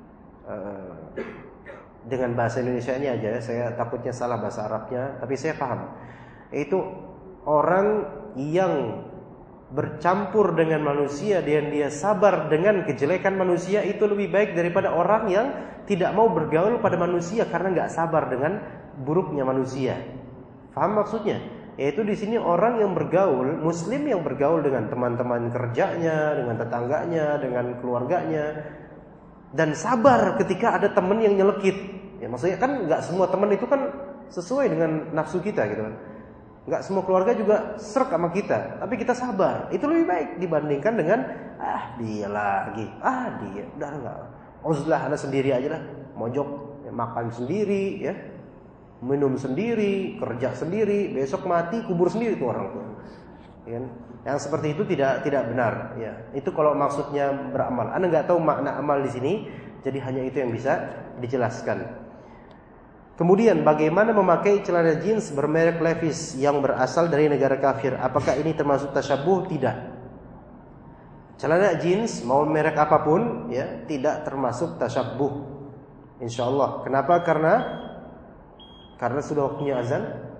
dengan bahasa Indonesia ini aja, saya takutnya salah bahasa Arabnya, tapi saya paham. Itu orang yang bercampur dengan manusia dan dia sabar dengan kejelekan manusia itu lebih baik daripada orang yang tidak mau bergaul pada manusia karena nggak sabar dengan buruknya manusia. Paham maksudnya? Yaitu di sini orang yang bergaul, muslim yang bergaul dengan teman-teman kerjanya, dengan tetangganya, dengan keluarganya, dan sabar ketika ada teman yang nyelekit. Ya, maksudnya kan nggak semua teman itu kan sesuai dengan nafsu kita gitu kan. Nggak semua keluarga juga serk sama kita, tapi kita sabar. Itu lebih baik dibandingkan dengan dia lagi, dia udah nggak, uzlah, anda sendiri aja lah, mojok, ya, makan sendiri, ya, minum sendiri, kerja sendiri, besok mati kubur sendiri tuh orang tuh. Ya, yang seperti itu tidak benar. Ya, itu kalau maksudnya beramal. Anda nggak tahu makna amal di sini, jadi hanya itu yang bisa dijelaskan. Kemudian bagaimana memakai celana jeans bermerek Levi's yang berasal dari negara kafir? Apakah ini termasuk tasyabbuh? Tidak. Celana jeans mau merek apapun ya tidak termasuk tasyabbuh. Insyaallah. Kenapa? Karena sudah waktunya azan.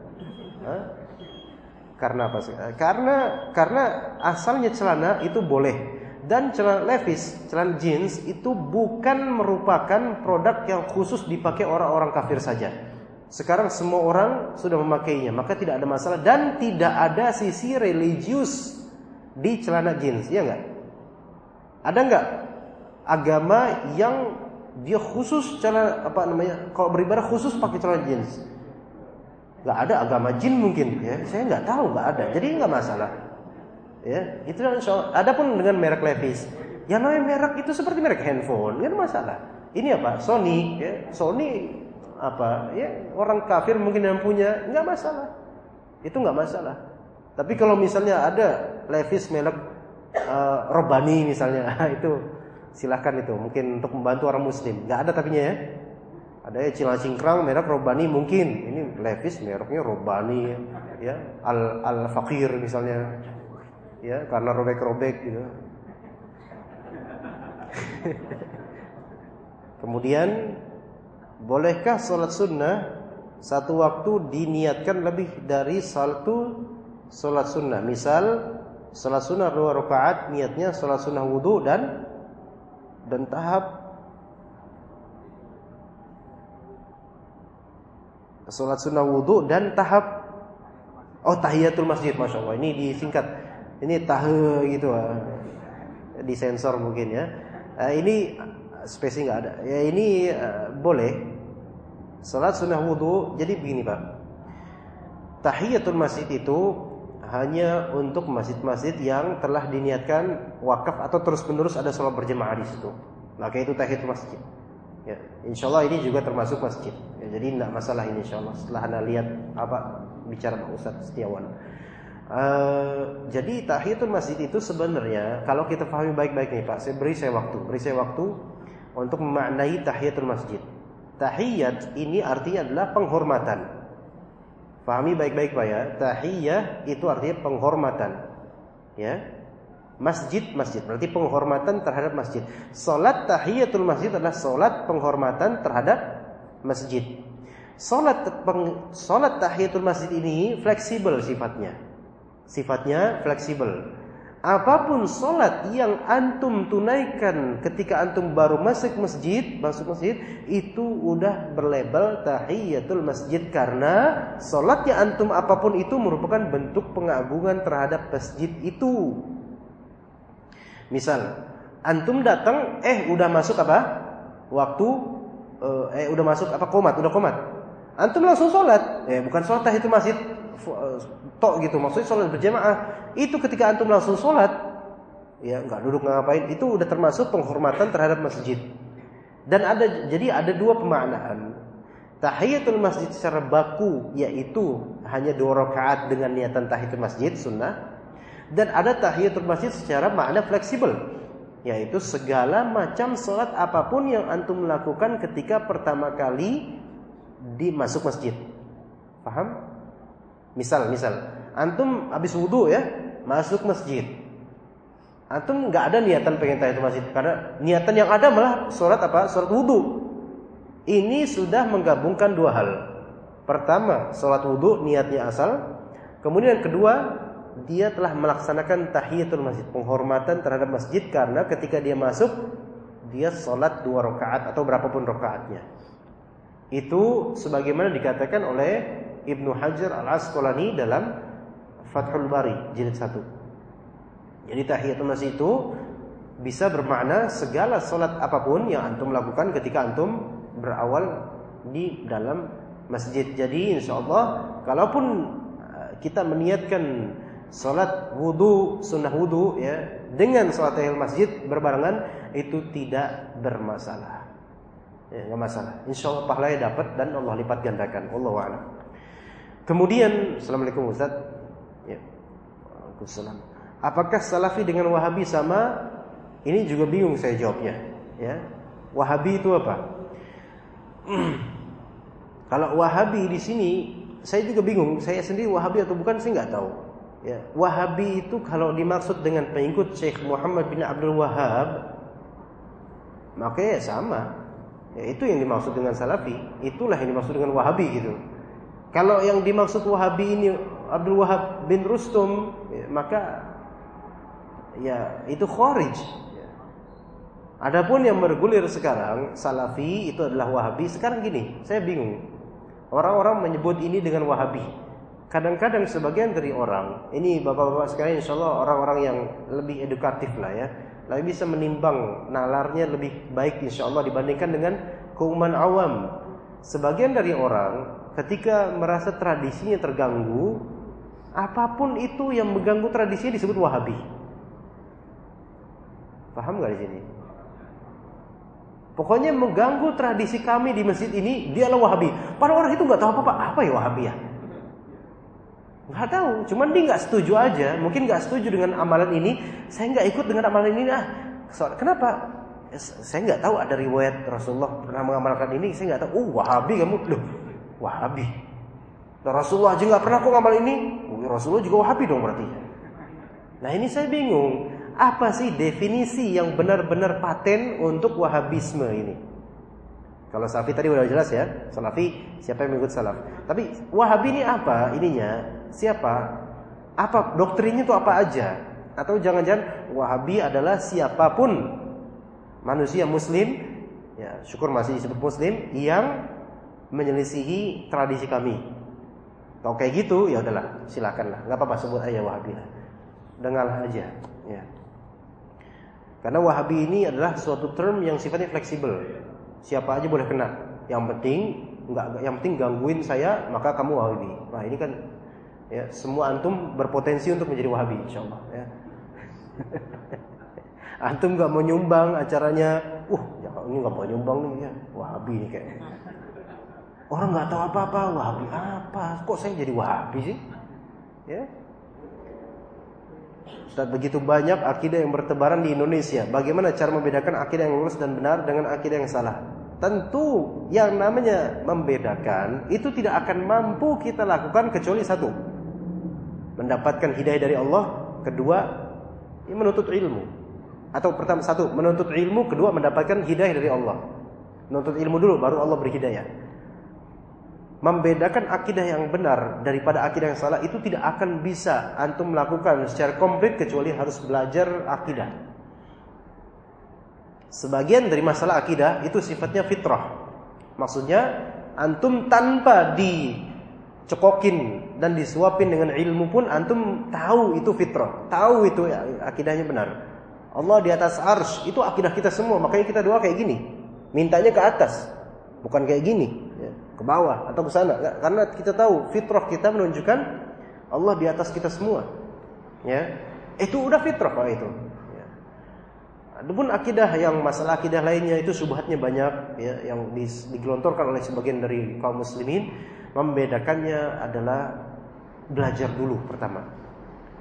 Karena apa sih? Karena asalnya celana itu boleh. Dan celana Levi's, celana jeans itu bukan merupakan produk yang khusus dipakai orang-orang kafir saja. Sekarang semua orang sudah memakainya, maka tidak ada masalah dan tidak ada sisi religius di celana jeans, ya enggak? Ada enggak agama yang dia khusus celana kalau beribadah khusus pakai celana jeans? Enggak ada agama jin mungkin ya. Saya enggak tahu, enggak ada. Jadi enggak masalah. Ya, itu adapun dengan merek Levi's, yang namanya merek itu seperti merek handphone, enggak ada masalah. Ini apa? Sony, ya. Sony apa? Ya, orang kafir mungkin yang punya, enggak masalah. Itu enggak masalah. Tapi kalau misalnya ada Levi's merek Robani misalnya, itu silakan, itu mungkin untuk membantu orang muslim. Enggak ada tapinya ya. Ada ya Cila-Cingkrang merek Robani mungkin. Ini Levi's mereknya Robani ya. Al-Fakir misalnya. Ya, karena robek-robek gitu. Kemudian, bolehkah sholat sunnah satu waktu diniatkan lebih dari satu sholat sunnah? Misal, sholat sunnah 2 rakaat niatnya sholat sunnah wudu dan tahap sholat sunnah wudu dan tahap tahiyatul masjid. Masya Allah, ini disingkat. Ini gitu, disensor mungkin ya. Ini spesi nggak ada. Ya ini boleh. Salat sunnah wudu. Jadi begini Pak, tahiyatul masjid itu hanya untuk masjid-masjid yang telah diniatkan wakaf atau terus menerus ada salat berjamaah di situ. Maka itu tahiyatul masjid. Ya, insyaallah ini juga termasuk masjid. Ya, jadi tidak masalah ini insyaallah. Setelah Anda lihat bicara Pak Ustaz Setiawan. Jadi tahiyatul masjid itu sebenarnya kalau kita pahami baik-baik nih Pak, beri saya waktu untuk memaknai tahiyatul masjid. Tahiyat ini artinya adalah penghormatan. Pahami baik-baik Pak ya. Tahiyah itu artinya penghormatan. Ya. Masjid berarti penghormatan terhadap masjid. Salat tahiyatul masjid adalah salat penghormatan terhadap masjid. Salat tahiyatul masjid ini fleksibel sifatnya fleksibel. Apapun solat yang antum tunaikan ketika antum baru masuk masjid, itu udah berlabel tahiyatul masjid karena solatnya antum apapun itu merupakan bentuk pengagungan terhadap masjid itu. Misal antum datang, udah masuk udah masuk qomat. Antum langsung solat, bukan solat tahiyatul masjid gitu, maksudnya sholat berjamaah. Itu ketika antum langsung sholat, ya nggak duduk ngapain, itu udah termasuk penghormatan terhadap masjid. Dan jadi ada 2 pemaknaan. Tahiyatul masjid secara baku yaitu hanya 2 rakaat dengan niatan tahiyatul masjid sunnah, dan ada tahiyatul masjid secara makna fleksibel. yaitu segala macam sholat apapun yang antum lakukan ketika pertama kali masuk masjid. Paham? Misal antum habis wudu ya, masuk masjid. Antum nggak ada niatan pengen tahiyatul masjid, karena niatan yang ada malah sholat apa? Sholat wudu. Ini sudah menggabungkan dua hal. Pertama, sholat wudu niatnya asal. Kemudian yang kedua, dia telah melaksanakan tahiyatul masjid, penghormatan terhadap masjid, karena ketika dia masuk dia sholat 2 rakaat atau berapapun rakaatnya. Itu sebagaimana dikatakan oleh Ibnu Hajar Al-Asqalani dalam Fathul Bari jilid 1. Jadi tahiyatul masjid itu bisa bermakna segala sholat apapun yang antum lakukan ketika antum berawal di dalam masjid. Jadi insyaallah kalaupun kita meniatkan sholat wudu, sunnah wudu ya, dengan sholat tahiyatul masjid berbarengan, itu tidak bermasalah. Ya, enggak masalah. Insyaallah pahalanya dapat dan Allah lipat gandakan. Wallahu a'lam. Kemudian, Assalamualaikum Ustaz. Ya. Waalaikumsalam. Apakah Salafi dengan Wahabi sama? Ini juga bingung saya jawabnya. Ya. Wahabi itu apa? Kalau Wahabi di sini, saya juga bingung. Saya sendiri Wahabi atau bukan, saya nggak tahu. Ya, Wahabi itu kalau dimaksud dengan pengikut Syekh Muhammad bin Abdul Wahhab, maka ya sama. Ya, itu yang dimaksud dengan Salafi. Itulah yang dimaksud dengan Wahabi gitu. Kalau yang dimaksud Wahabi ini Abdul Wahhab bin Rustum, ya, maka ya itu Kharij. Ya. Adapun yang bergulir sekarang Salafi itu adalah Wahabi. Sekarang gini, saya bingung. Orang-orang menyebut ini dengan Wahabi. Kadang-kadang sebagian dari orang, ini bapak-bapak sekalian, insyaallah orang-orang yang lebih edukatif lah ya, lebih bisa menimbang nalarnya lebih baik insyaallah dibandingkan dengan keumuman awam. Sebagian dari orang ketika merasa tradisinya terganggu, apapun itu yang mengganggu tradisinya disebut Wahabi. Paham gak di sini? Pokoknya mengganggu tradisi kami di masjid ini, dialah Wahabi. Padahal orang itu nggak tahu apa-apa. Apa ya Wahabi ya? Nggak tahu. Cuman dia nggak setuju aja. Mungkin nggak setuju dengan amalan ini. Saya nggak ikut dengan amalan ini. Kenapa? Saya nggak tahu ada riwayat Rasulullah pernah mengamalkan ini. Saya nggak tahu. Wahabi kamu? Loh, Wahabi. Nah, Rasulullah aja nggak pernah kok ngamal ini. Rasulullah juga Wahabi dong berarti. Nah ini saya bingung. Apa sih definisi yang benar-benar paten untuk Wahabisme ini? Kalau Salafi tadi udah jelas ya, Salafi siapa yang mengikut Salaf. Tapi Wahabi ini apa ininya? Siapa? Apa doktrinnya itu apa aja? Atau jangan-jangan Wahabi adalah siapapun manusia Muslim, ya syukur masih disebut Muslim, yang menyelisihi tradisi kami. Kalau kayak gitu ya udahlah, silakanlah, nggak apa-apa sebut aja Wahabi lah, dengarlah aja. Ya. Karena Wahabi ini adalah suatu term yang sifatnya fleksibel. Siapa aja boleh kena. Yang penting gangguin saya, maka kamu Wahabi. Nah, ini kan ya, semua antum berpotensi untuk menjadi Wahabi insyaallah ya. Antum enggak mau nyumbang acaranya, ya ini enggak mau nyumbang nih ya. Wahabi nih kayaknya. Orang enggak tahu apa-apa, Wahabi apa? Kok saya jadi Wahabi sih? Ya. Ustaz, begitu banyak akidah yang bertebaran di Indonesia. Bagaimana cara membedakan akidah yang lurus dan benar dengan akidah yang salah? Tentu yang namanya membedakan itu tidak akan mampu kita lakukan kecuali satu, mendapatkan hidayah dari Allah. Kedua, menuntut ilmu. Atau pertama satu, menuntut ilmu. Kedua, mendapatkan hidayah dari Allah. Menuntut ilmu dulu, baru Allah beri hidayah. Membedakan akidah yang benar daripada akidah yang salah itu tidak akan bisa antum melakukan secara komplit kecuali harus belajar akidah. Sebagian dari masalah akidah itu sifatnya fitrah. Maksudnya antum tanpa dicekokin dan disuapin dengan ilmu pun antum tahu itu fitrah, tahu itu akidahnya benar. Allah di atas arsy, itu akidah kita semua. Makanya kita doa kayak gini, mintanya ke atas, bukan kayak gini. Ke bawah atau ke sana, karena kita tahu fitrah kita menunjukkan Allah di atas kita semua. Ya, itu udah fitrah Pak itu. Ya. Adapun akidah yang masalah akidah lainnya itu syubhatnya banyak ya, yang digelontorkan oleh sebagian dari kaum muslimin. Membedakannya adalah belajar dulu pertama.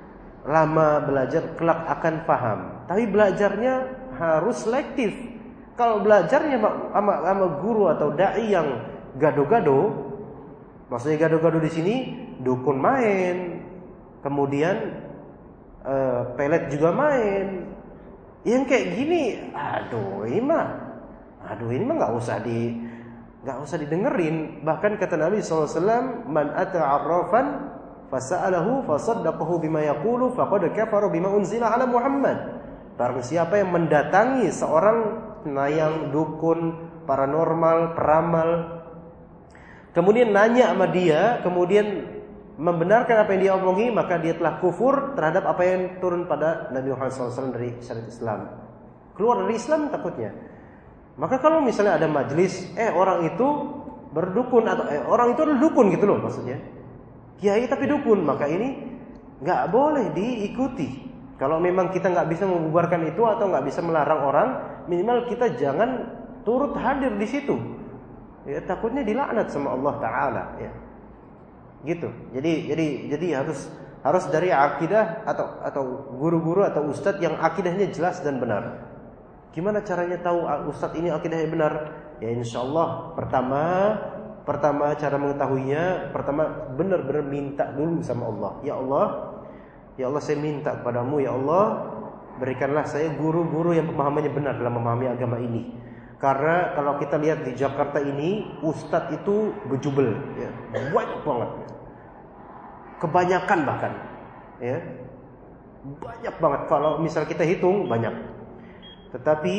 lama belajar kelak akan paham. Tapi belajarnya harus selektif. Kalau belajarnya sama guru atau dai yang gado-gado, maksudnya gado-gado di sini dukun main, kemudian pelet juga main. Yang kayak gini, aduh ini mah nggak usah didengerin. Bahkan kata Nabi SAW, man ata'arrafan fasa'alahu fasaddaqahu bima yaqulu faqad kafara bima unzila ala Muhammad. Barang siapa yang mendatangi seorang penayang, dukun, paranormal, peramal, kemudian nanya sama dia, kemudian membenarkan apa yang dia omongi, maka dia telah kufur terhadap apa yang turun pada Nabi Muhammad SAW dari syariat Islam. Keluar dari Islam takutnya. Maka kalau misalnya ada majelis, orang itu berdukun atau orang itu adalah dukun gitu loh maksudnya. Kiai tapi dukun, maka ini nggak boleh diikuti. Kalau memang kita nggak bisa membubarkan itu atau nggak bisa melarang orang, minimal kita jangan turut hadir di situ. Ya, takutnya dilaknat sama Allah Taala. Ya, gitu. Jadi harus dari akidah atau guru-guru atau ustadz yang akidahnya jelas dan benar. Gimana caranya tahu ustadz ini akidahnya benar? Ya insya Allah pertama cara mengetahuinya, pertama benar-benar minta dulu sama Allah. Ya Allah saya minta kepadamu, ya Allah berikanlah saya guru-guru yang pemahamannya benar dalam memahami agama ini. Karena kalau kita lihat di Jakarta ini, ustadz itu bejubel, ya, banyak banget, kebanyakan bahkan, ya, banyak banget. Kalau misal kita hitung banyak, tetapi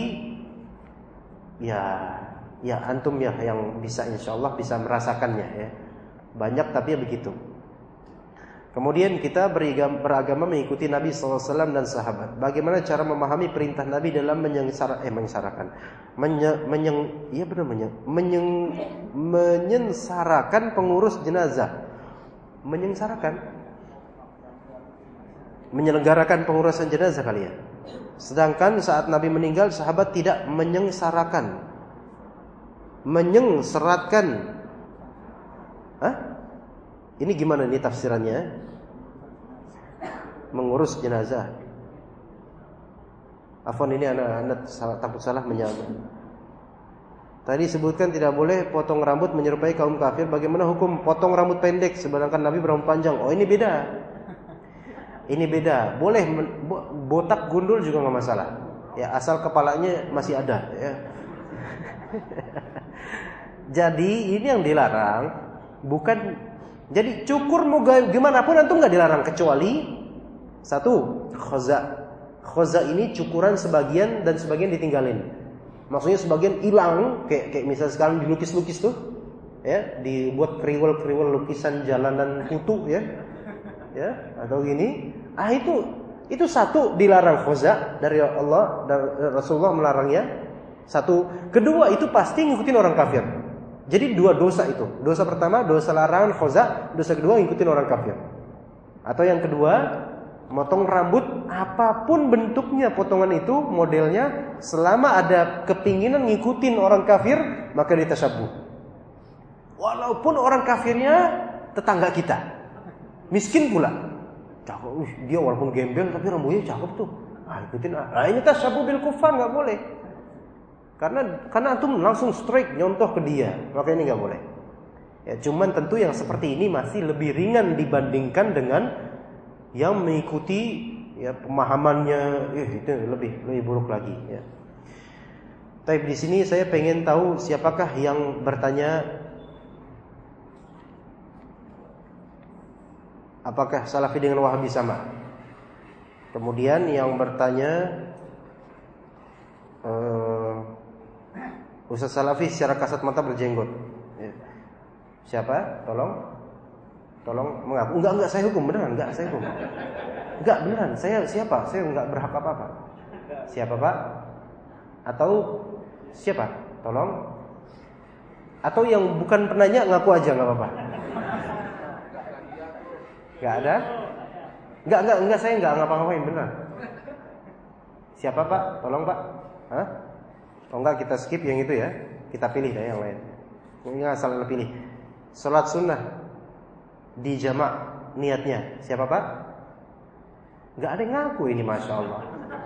ya antum ya yang bisa insya Allah bisa merasakannya, ya, banyak tapi ya begitu. Kemudian kita beragama mengikuti Nabi SAW dan sahabat. Bagaimana cara memahami perintah Nabi dalam menyensarakan pengurus jenazah. Menyelenggarakan pengurusan jenazah kali ya. Sedangkan saat Nabi meninggal, sahabat tidak menyengsarakan. Ini gimana nih tafsirannya? Mengurus jenazah. Afwan, ini anak takut salah menyamakan. Tadi sebutkan tidak boleh potong rambut menyerupai kaum kafir. Bagaimana hukum potong rambut pendek sedangkan Nabi berambut panjang? Oh, ini beda. Ini beda. Boleh botak gundul juga nggak masalah. Ya, asal kepalanya masih ada. Ya. Jadi ini yang dilarang bukan. Jadi cukur mau gimana pun antum nggak dilarang kecuali satu, khoza ini cukuran sebagian dan sebagian ditinggalin. Maksudnya sebagian hilang, kayak misalnya sekarang dilukis-lukis tuh, ya, dibuat kriwel-kriwel lukisan jalanan kutu, ya, atau gini. Itu satu dilarang khoza dari Allah dan Rasulullah melarangnya. Satu, kedua itu pasti ngikutin orang kafir. Jadi dua dosa itu. Dosa pertama dosa larangan khoza, dosa kedua ngikutin orang kafir. Atau yang kedua, motong rambut apapun bentuknya potongan itu modelnya, selama ada kepinginan ngikutin orang kafir maka ditasabuh. Walaupun orang kafirnya tetangga kita, miskin pula, cakep, dia walaupun gembel tapi rambutnya cakep tuh, ikutin. Ini tasabuh bil kufar, nggak boleh. Karena antum langsung strike nyontoh ke dia, maka ini nggak boleh. Ya, cuman tentu yang seperti ini masih lebih ringan dibandingkan dengan yang mengikuti ya pemahamannya itu lebih buruk lagi, ya. Tapi di sini saya pengen tahu siapakah yang bertanya apakah Salafi dengan Wahabi sama. Kemudian yang bertanya Ustaz Salafi secara kasat mata berjenggot, ya. Siapa? Tolong mengaku. Enggak saya hukum, beneran enggak saya hukum. Enggak beneran, saya siapa? Saya enggak berhak apa-apa. Siapa, Pak? Atau siapa? Tolong. Atau yang bukan penanya ngaku aja enggak apa-apa. Enggak ada? Enggak saya enggak ngapa-ngapain, beneran. Siapa, Pak? Tolong, Pak. Hah? Oh enggak, kita skip yang itu ya. Kita pilih deh yang lain. Enggak salah pilih. Salat sunnah di jamak niatnya siapa, Pak? Nggak ada yang ngaku ini, masya Allah.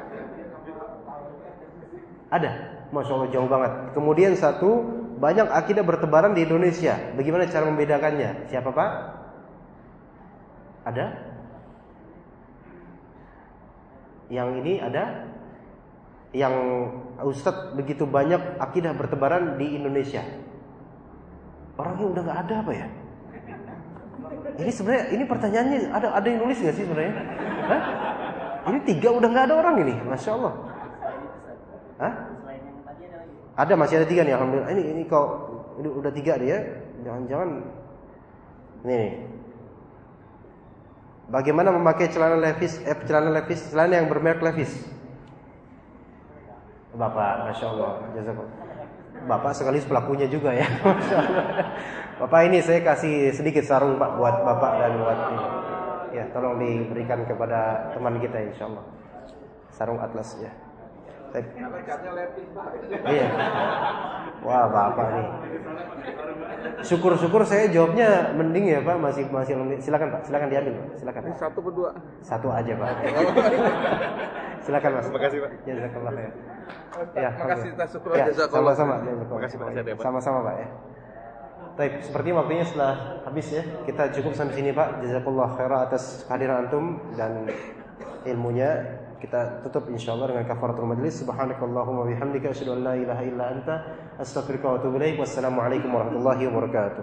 Ada, masya Allah, jauh banget. Kemudian satu, banyak akidah bertebaran di Indonesia. Bagaimana cara membedakannya? Siapa Pak? Ada? Yang ini ada? Yang Ustadz begitu banyak akidah bertebaran di Indonesia. Orangnya udah nggak ada apa ya? Ini sebenarnya, ini pertanyaannya ada yang nulis nggak sih sebenarnya? Hah? Ini 3 udah nggak ada orang ini, masya Allah. Hah? Ada, masih ada 3 nih, alhamdulillah. Ini kok ini udah 3 dia. Jangan-jangan nih. Bagaimana memakai celana levis? Celana yang bermerek Levis. Bapak, masya Allah, jazakallah. Bapak sekaligus pelakunya juga ya. Masya Allah. Bapak, ini saya kasih sedikit sarung Pak buat Bapak dan buat ini. Ya, tolong diberikan kepada teman kita insyaallah. Sarung atlas ya. Iya. Wah, Bapak nih. Syukur-syukur saya jawabnya mending ya Pak, masih silakan Pak, silakan diambil Pak. Silakan. Ini 1 atau 2? 1 aja Pak. Silakan Mas. Terima kasih Pak. Jazakallah khair. Ya, terima kasih atas syukur ya, jazakallah. Sama-sama. Terima kasih Pak. Sama-sama Pak ya. Baik, seperti waktunya setelah habis ya. Kita cukup sampai sini Pak. Jazakallah khairan atas kehadiran antum dan ilmunya. Kita tutup insyaallah dengan kafaratul majlis. Subhanakallahumma bihamdika asyhadu an la ilaha illa anta astaghfiruka wa atubu ilaik. Wassalamualaikum warahmatullahi wabarakatuh.